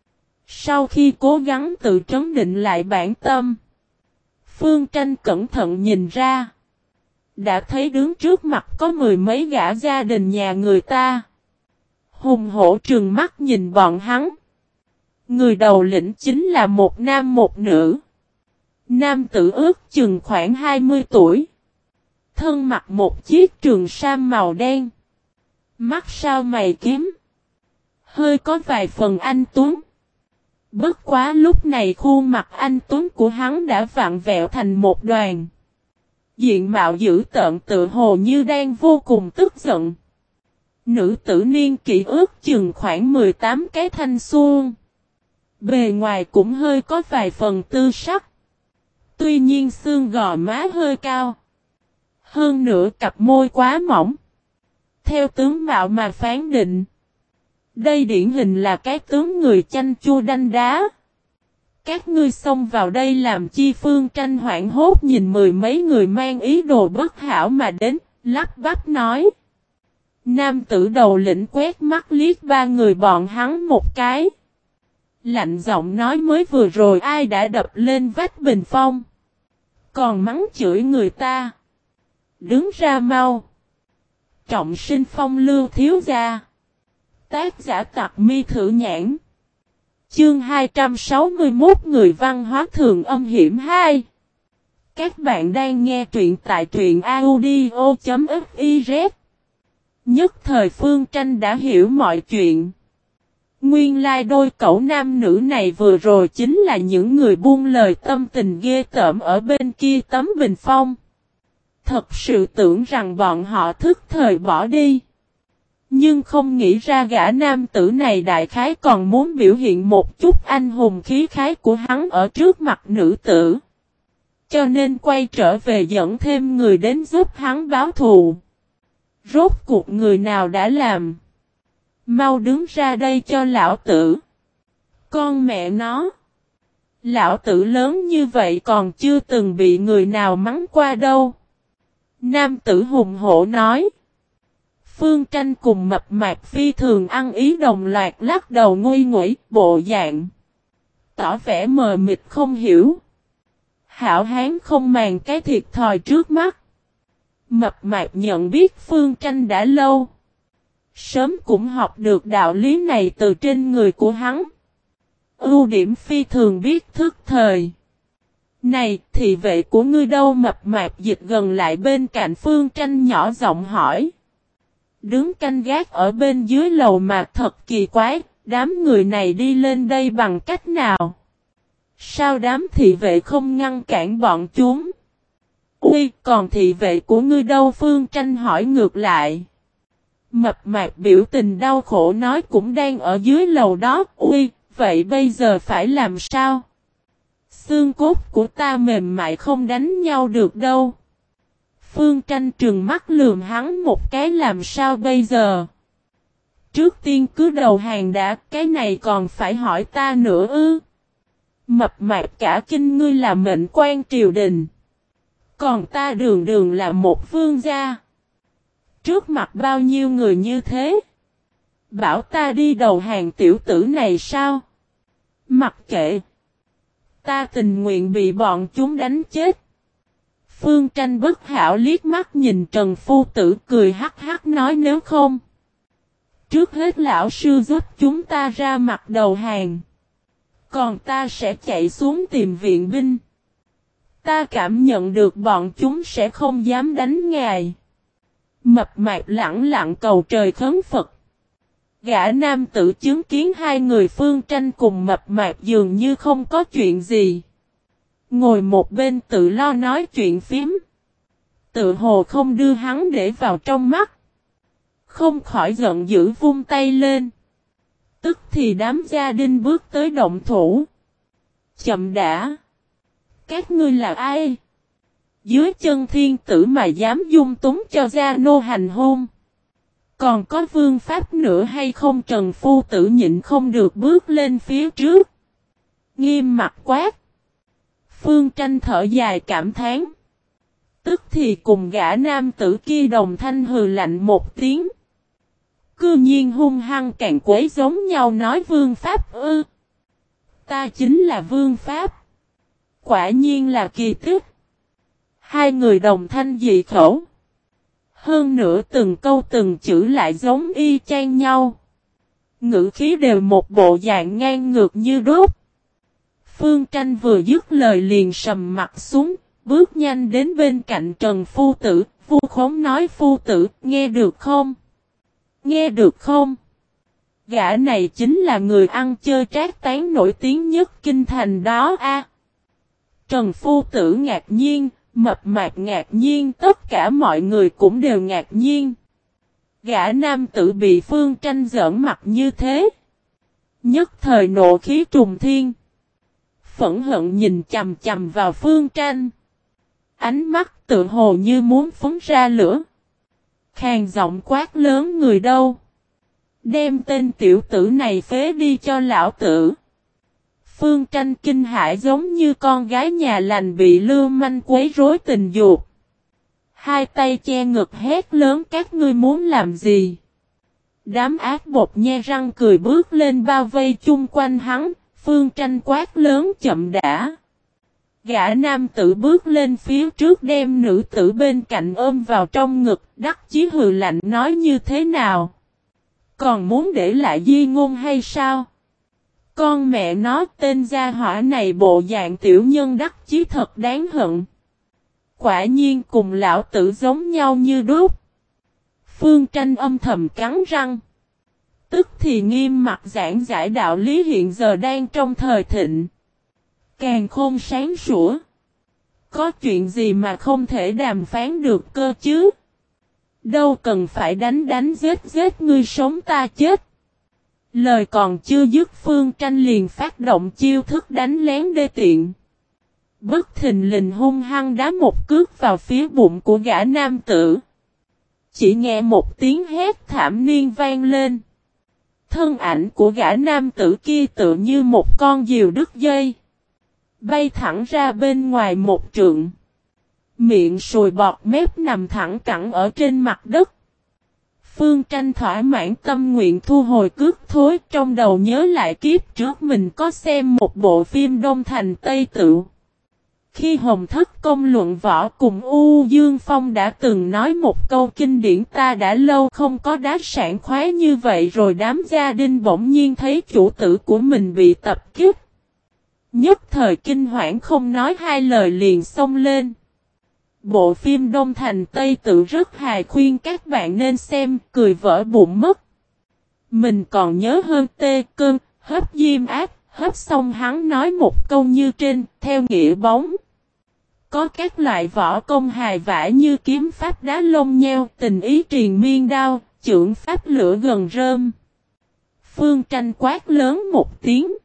Sau khi cố gắng tự trấn định lại bản tâm, Phương Tranh cẩn thận nhìn ra. Đã thấy đứng trước mặt có mười mấy gã gia đình nhà người ta. Hùng hổ trừng mắt nhìn bọn hắn. Người đầu lĩnh chính là một nam một nữ. Nam tử ước chừng khoảng 20 tuổi. Thân mặc một chiếc trường sam màu đen. Mắt sao mày kiếm. Hơi có vài phần anh tuấn. Bất quá lúc này khuôn mặt anh tuấn của hắn đã vặn vẹo thành một đoàn. Diện mạo dữ tợn tự hồ như đang vô cùng tức giận. Nữ tử niên kỷ ước chừng khoảng 18 cái thanh xuân. Bề ngoài cũng hơi có vài phần tư sắc. Tuy nhiên xương gò má hơi cao. Hơn nữa cặp môi quá mỏng. Theo tướng mạo mà phán định. Đây điển hình là cái tướng người chanh chua đanh đá. Các ngươi xông vào đây làm chi? Phương Tranh hoảng hốt nhìn mười mấy người mang ý đồ bất hảo mà đến, lắp bắp nói. Nam tử đầu lĩnh quét mắt liếc ba người bọn hắn một cái. Lạnh giọng nói mới vừa rồi ai đã đập lên vách bình phong. Còn mắng chửi người ta. Đứng ra mau. Trọng sinh phong lưu thiếu gia. Tác giả Tặc Mi Thử Nhãn. Chương 261 Người văn hóa thường âm hiểm 2. Các bạn đang nghe truyện tại truyện audio.fiz. Nhất thời Phương Tranh đã hiểu mọi chuyện. Nguyên lai đôi cẩu nam nữ này vừa rồi chính là những người buông lời tâm tình ghê tởm ở bên kia tấm bình phong. Thật sự tưởng rằng bọn họ thức thời bỏ đi. Nhưng không nghĩ ra gã nam tử này đại khái còn muốn biểu hiện một chút anh hùng khí khái của hắn ở trước mặt nữ tử. Cho nên quay trở về dẫn thêm người đến giúp hắn báo thù. Rốt cuộc người nào đã làm? Mau đứng ra đây cho lão tử. Con mẹ nó. Lão tử lớn như vậy còn chưa từng bị người nào mắng qua đâu. Nam tử hùng hổ nói. Phương Tranh cùng Mập Mạp phi thường ăn ý đồng loạt lắc đầu nguy nguẩy bộ dạng. Tỏ vẻ mờ mịt không hiểu. Hảo hán không màng cái thiệt thòi trước mắt. Mập Mạp nhận biết Phương Tranh đã lâu. Sớm cũng học được đạo lý này từ trên người của hắn. Ưu điểm phi thường biết thức thời. Này, thị vệ của ngươi đâu? Mập Mạp dịch gần lại bên cạnh Phương Tranh nhỏ giọng hỏi. Đứng canh gác ở bên dưới lầu mà thật kỳ quái, đám người này đi lên đây bằng cách nào? Sao đám thị vệ không ngăn cản bọn chúng? Ui, còn thị vệ của ngươi đâu? Phương Tranh hỏi ngược lại. Mập Mạp biểu tình đau khổ nói cũng đang ở dưới lầu đó. Ui, vậy bây giờ phải làm sao? Xương cốt của ta mềm mại không đánh nhau được đâu. Phương Tranh trừng mắt lườm hắn một cái làm sao bây giờ? Trước tiên cứ đầu hàng đã, cái này còn phải hỏi ta nữa ư? Mập Mạp cả kinh, ngươi là mệnh quan triều đình. Còn ta đường đường là một vương gia. Trước mặt bao nhiêu người như thế? Bảo ta đi đầu hàng tiểu tử này sao? Mặc kệ. Ta tình nguyện bị bọn chúng đánh chết. Phương Tranh bất hảo liếc mắt nhìn Trần Phu Tử cười hắc hắc nói nếu không. Trước hết lão sư giúp chúng ta ra mặt đầu hàng. Còn ta sẽ chạy xuống tìm viện binh. Ta cảm nhận được bọn chúng sẽ không dám đánh ngài. Mập Mạp lẳng lặng cầu trời khấn Phật. Gã nam tử chứng kiến hai người Phương Tranh cùng Mập Mạp dường như không có chuyện gì. Ngồi một bên tự lo nói chuyện phím. Tự hồ không đưa hắn để vào trong mắt. Không khỏi giận dữ vung tay lên. Tức thì đám gia đình bước tới động thủ. Chậm đã. Các ngươi là ai? Dưới chân thiên tử mà dám dung túng cho gia nô hành hôn. Còn có vương pháp nữa hay không? Trần Phu Tử nhịn không được bước lên phía trước. Nghiêm mặt quát. Phương Tranh thở dài cảm thán. Tức thì cùng gã nam tử kia đồng thanh hừ lạnh một tiếng. Cư nhiên hung hăng càng quấy giống nhau nói vương pháp ư. Ta chính là vương pháp. Quả nhiên là kỳ tích. Hai người đồng thanh dị khẩu. Hơn nữa từng câu từng chữ lại giống y chang nhau. Ngữ khí đều một bộ dạng ngang ngược như đốt. Phương Tranh vừa dứt lời liền sầm mặt xuống, bước nhanh đến bên cạnh Trần Phu Tử, vu khống nói Phu Tử, nghe được không? Nghe được không? Gã này chính là người ăn chơi trác tán nổi tiếng nhất kinh thành đó a. Trần Phu Tử ngạc nhiên, Mập Mạp ngạc nhiên, tất cả mọi người cũng đều ngạc nhiên. Gã nam tử bị Phương Tranh giỡn mặt như thế. Nhất thời nộ khí trùng thiên. Phẫn hận nhìn chằm chằm vào Phương Tranh. Ánh mắt tự hồ như muốn phóng ra lửa. Khàn giọng quát lớn người đâu. Đem tên tiểu tử này phế đi cho lão tử. Phương Tranh kinh hãi giống như con gái nhà lành bị lưu manh quấy rối tình dục. Hai tay che ngực hét lớn các ngươi muốn làm gì? Đám ác bột nhe răng cười bước lên bao vây chung quanh hắn, Phương Tranh quát lớn chậm đã. Gã nam tử bước lên phía trước đem nữ tử bên cạnh ôm vào trong ngực, đắc chí hừ lạnh nói như thế nào? Còn muốn để lại di ngôn hay sao? Con mẹ nó tên gia hỏa này bộ dạng tiểu nhân đắc chí thật đáng hận. Quả nhiên cùng lão tử giống nhau như đúc. Phương Tranh âm thầm cắn răng. Tức thì nghiêm mặt giảng giải đạo lý hiện giờ đang trong thời thịnh. Càng khôn sáng sủa. Có chuyện gì mà không thể đàm phán được cơ chứ? Đâu cần phải đánh giết ngươi sống ta chết. Lời còn chưa dứt Phương Tranh liền phát động chiêu thức đánh lén đê tiện. Bất thình lình hung hăng đá một cước vào phía bụng của gã nam tử. Chỉ nghe một tiếng hét thảm liên vang lên. Thân ảnh của gã nam tử kia tự như một con diều đứt dây. Bay thẳng ra bên ngoài một trượng. Miệng sùi bọt mép nằm thẳng cẳng ở trên mặt đất. Phương Tranh thỏa mãn tâm nguyện thu hồi cước thối, trong đầu nhớ lại kiếp trước mình có xem một bộ phim Đông Thành Tây Tựu. Khi Hồng Thất Công luận võ cùng U Dương Phong đã từng nói một câu kinh điển ta đã lâu không có đá sảng khoái như vậy rồi đám gia đình bỗng nhiên thấy chủ tử của mình bị tập kích. Nhất thời kinh hoảng không nói hai lời liền xông lên. Bộ phim Đông Thành Tây Tựu rất hài khuyên các bạn nên xem, cười vỡ bụng mất. Mình còn nhớ hơn tê cơn, hấp diêm ác, hấp xong hắn nói một câu như trên, theo nghĩa bóng. Có các loại võ công hài vãi như kiếm pháp đá lông nheo, tình ý triền miên đao, chưởng pháp lửa gần rơm. Phương Tranh quát lớn một tiếng.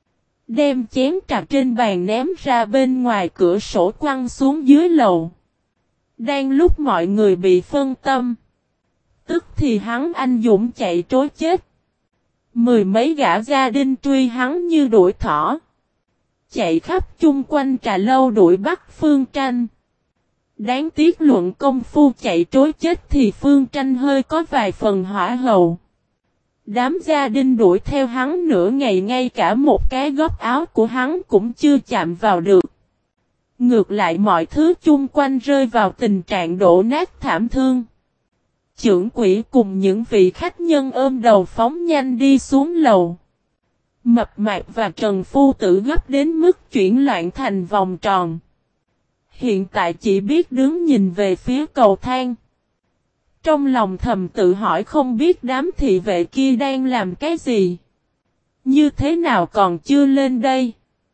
Đem chén trà trên bàn ném ra bên ngoài cửa sổ quăng xuống dưới lầu. Đang lúc mọi người bị phân tâm. Tức thì hắn anh dũng chạy trối chết. Mười mấy gã gia đình truy hắn như đuổi thỏ. Chạy khắp chung quanh trà lâu đuổi bắt Phương Tranh. Đáng tiếc luận công phu chạy trối chết thì Phương Tranh hơi có vài phần hỏa hầu. Đám gia đình đuổi theo hắn nửa ngày ngay cả một cái góc áo của hắn cũng chưa chạm vào được. Ngược lại mọi thứ chung quanh rơi vào tình trạng đổ nát thảm thương. Chưởng quỷ cùng những vị khách nhân ôm đầu phóng nhanh đi xuống lầu. Mập mạp và Trần Phu Tử gấp đến mức chuyển loạn thành vòng tròn. Hiện tại chỉ biết đứng nhìn về phía cầu thang. Trong lòng thầm tự hỏi không biết đám thị vệ kia đang làm cái gì. Như thế nào còn chưa lên đây.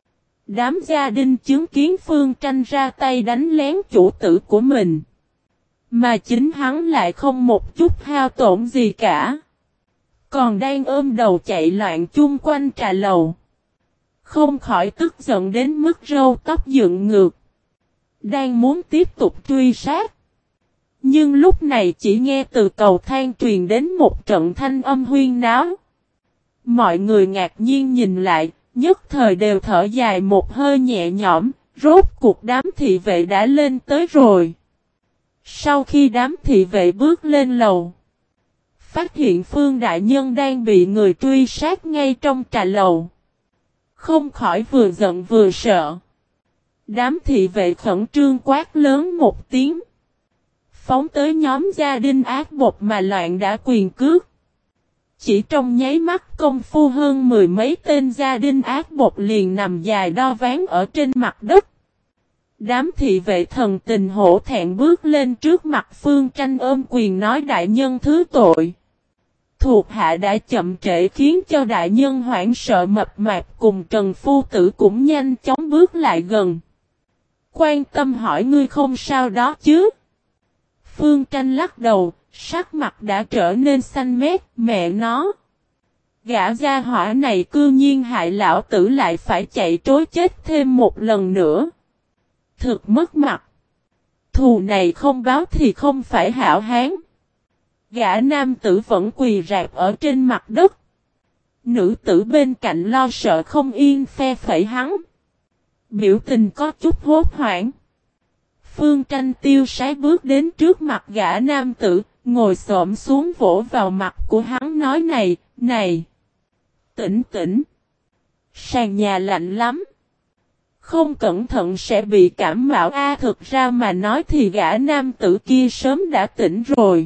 Đám gia đình chứng kiến Phương Tranh ra tay đánh lén chủ tử của mình. Mà chính hắn lại không một chút hao tổn gì cả. Còn đang ôm đầu chạy loạn chung quanh trà lầu. Không khỏi tức giận đến mức râu tóc dựng ngược. Đang muốn tiếp tục truy sát. Nhưng lúc này chỉ nghe từ cầu thang truyền đến một trận thanh âm huyên náo. Mọi người ngạc nhiên nhìn lại, nhất thời đều thở dài một hơi nhẹ nhõm, rốt cuộc đám thị vệ đã lên tới rồi. Sau khi đám thị vệ bước lên lầu, phát hiện Phương Đại Nhân đang bị người truy sát ngay trong trà lầu. Không khỏi vừa giận vừa sợ. Đám thị vệ khẩn trương quát lớn một tiếng. Phóng tới nhóm gia đình ác bột mà loạn đã quyền cước. Chỉ trong nháy mắt công phu hơn mười mấy tên gia đình ác bột liền nằm dài đo ván ở trên mặt đất. Đám thị vệ thần tình hổ thẹn bước lên trước mặt Phương Tranh ôm quyền nói đại nhân thứ tội. Thuộc hạ đã chậm trễ khiến cho đại nhân hoảng sợ mập mạp cùng Trần Phu Tử cũng nhanh chóng bước lại gần. Quan tâm hỏi ngươi không sao đó chứ? Phương Tranh lắc đầu, sắc mặt đã trở nên xanh mét, mẹ nó. Gã gia hỏa này cư nhiên hại lão tử lại phải chạy trối chết thêm một lần nữa. Thực mất mặt. Thù này không báo thì không phải hảo hán. Gã nam tử vẫn quỳ rạp ở trên mặt đất. Nữ tử bên cạnh lo sợ không yên phe phẩy hắn. Biểu tình có chút hốt hoảng. Phương Tranh tiêu sái bước đến trước mặt gã nam tử, ngồi xổm xuống vỗ vào mặt của hắn nói này, này. Tỉnh tỉnh. Sàn nhà lạnh lắm. Không cẩn thận sẽ bị cảm mạo thực ra mà nói thì gã nam tử kia sớm đã tỉnh rồi.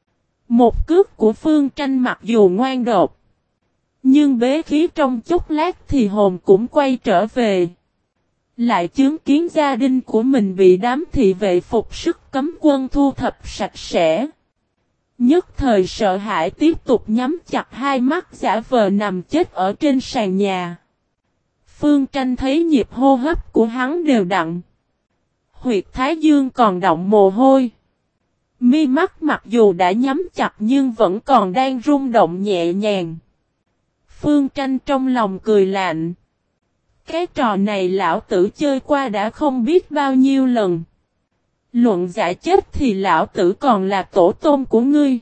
Một cước của Phương Tranh mặc dù ngoan đột. Nhưng bế khí trong chốc lát thì hồn cũng quay trở về. Lại chứng kiến gia đình của mình bị đám thị vệ phục sức cấm quân thu thập sạch sẽ. Nhất thời sợ hãi tiếp tục nhắm chặt hai mắt giả vờ nằm chết ở trên sàn nhà. Phương Tranh thấy nhịp hô hấp của hắn đều đặn. Huyệt thái dương còn đọng mồ hôi. Mi mắt mặc dù đã nhắm chặt nhưng vẫn còn đang rung động nhẹ nhàng. Phương Tranh trong lòng cười lạnh. Cái trò này lão tử chơi qua đã không biết bao nhiêu lần. Luận giải chết thì lão tử còn là tổ tông của ngươi.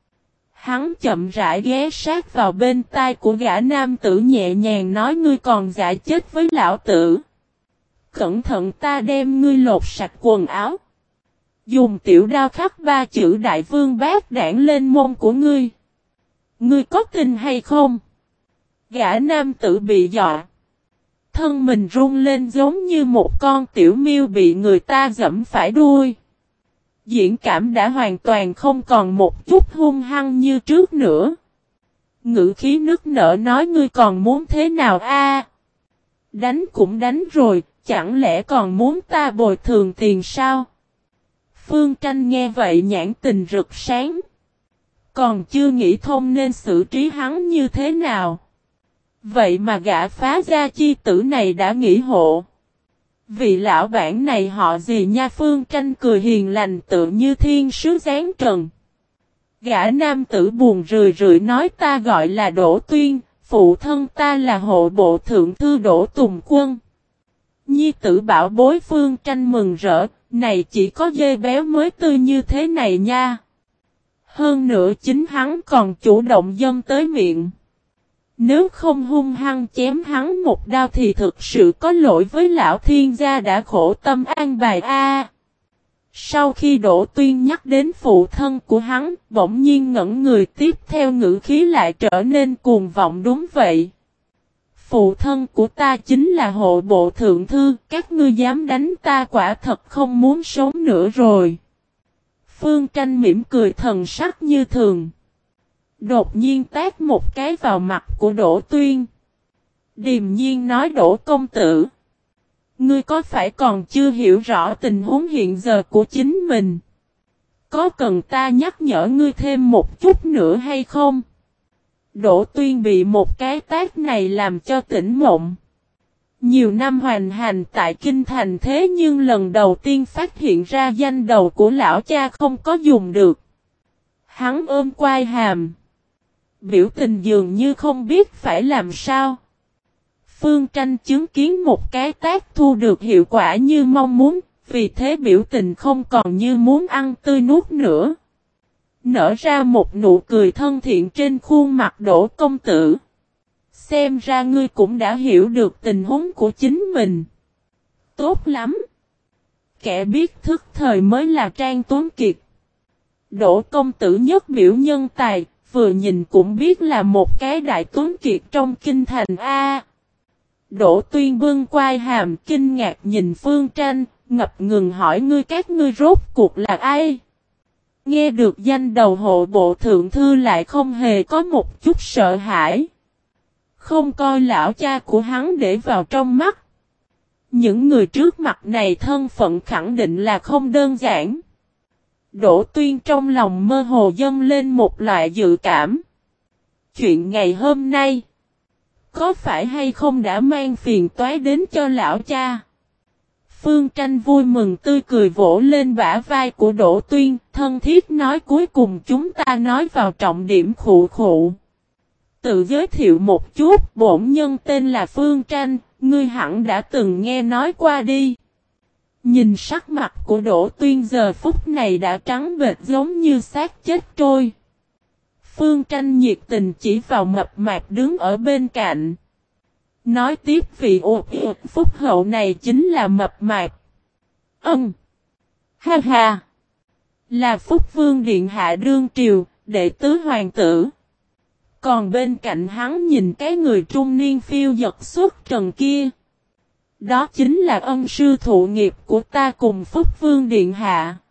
Hắn chậm rãi ghé sát vào bên tai của gã nam tử nhẹ nhàng nói ngươi còn giải chết với lão tử. Cẩn thận ta đem ngươi lột sạch quần áo. Dùng tiểu đao khắc 3 chữ đại vương bát đảng lên mông của ngươi. Ngươi có tin hay không? Gã nam tử bị dọa. Thân mình run lên giống như một con tiểu miêu bị người ta giẫm phải đuôi. Diễn cảm đã hoàn toàn không còn một chút hung hăng như trước nữa. Ngữ khí nức nở nói ngươi còn muốn thế nào a? Đánh cũng đánh rồi, chẳng lẽ còn muốn ta bồi thường tiền sao? Phương Tranh nghe vậy nhãn tình rực sáng. Còn chưa nghĩ thông nên xử trí hắn như thế nào. Vậy mà gã phá gia chi tử này đã nghĩ hộ. Vị lão bản này họ gì nha? Phương Tranh cười hiền lành tự như thiên sứ giáng trần. Gã nam tử buồn rười rượi nói ta gọi là Đỗ Tuyên, phụ thân ta là hộ bộ thượng thư Đỗ Tùng Quân. Nhi tử bảo bối. Phương Tranh mừng rỡ, này chỉ có dê béo mới tươi như thế này nha. Hơn nữa chính hắn còn chủ động dâng tới miệng. Nếu không hung hăng chém hắn một đao thì thực sự có lỗi với lão thiên gia đã khổ tâm an bài a. Sau khi Đỗ Tuyên nhắc đến phụ thân của hắn, bỗng nhiên ngẩn người tiếp theo ngữ khí lại trở nên cuồng vọng đúng vậy. Phụ thân của ta chính là hộ bộ thượng thư, các ngươi dám đánh ta quả thật không muốn sống nữa rồi. Phương Tranh mỉm cười thần sắc như thường. Đột nhiên tát một cái vào mặt của Đỗ Tuyên. Điềm nhiên nói Đỗ công tử. Ngươi có phải còn chưa hiểu rõ tình huống hiện giờ của chính mình? Có cần ta nhắc nhở ngươi thêm một chút nữa hay không? Đỗ Tuyên bị một cái tát này làm cho tỉnh mộng. Nhiều năm hoành hành tại kinh thành thế nhưng lần đầu tiên phát hiện ra danh đầu của lão cha không có dùng được. Hắn ôm quai hàm. Biểu tình dường như không biết phải làm sao. Phương Tranh chứng kiến một cái tát thu được hiệu quả như mong muốn, vì thế biểu tình không còn như muốn ăn tươi nuốt nữa. Nở ra một nụ cười thân thiện trên khuôn mặt Đỗ công tử. Xem ra ngươi cũng đã hiểu được tình huống của chính mình. Tốt lắm. Kẻ biết thức thời mới là Trang Tuấn Kiệt. Đỗ công tử nhất biểu nhân tài, vừa nhìn cũng biết là một cái đại tuấn kiệt trong kinh thành A. Đỗ Tuyên bưng quai hàm kinh ngạc nhìn Phương Tranh, ngập ngừng hỏi các ngươi rốt cuộc là ai? Nghe được danh đầu hộ bộ thượng thư lại không hề có một chút sợ hãi. Không coi lão cha của hắn để vào trong mắt. Những người trước mặt này thân phận khẳng định là không đơn giản. Đỗ Tuyên trong lòng mơ hồ dâng lên một loại dự cảm. Chuyện ngày hôm nay, có phải hay không đã mang phiền toái đến cho lão cha? Phương Tranh vui mừng tươi cười vỗ lên bả vai của Đỗ Tuyên, thân thiết nói cuối cùng chúng ta nói vào trọng điểm khụ khụ. Tự giới thiệu một chút, bổn nhân tên là Phương Tranh, ngươi hẳn đã từng nghe nói qua đi. Nhìn sắc mặt của Đỗ Tuyên giờ phút này đã trắng bệch giống như xác chết trôi. Phương Tranh nhiệt tình chỉ vào mập mạp đứng ở bên cạnh. Nói tiếp vị phúc hậu này chính là mập mạp. Ha ha! Là Phúc Vương Điện Hạ đương triều, đệ tứ hoàng tử. Còn bên cạnh hắn nhìn cái người trung niên phiêu dật xuất trần kia. Đó chính là ân sư thụ nghiệp của ta cùng Phúc Vương Điện Hạ.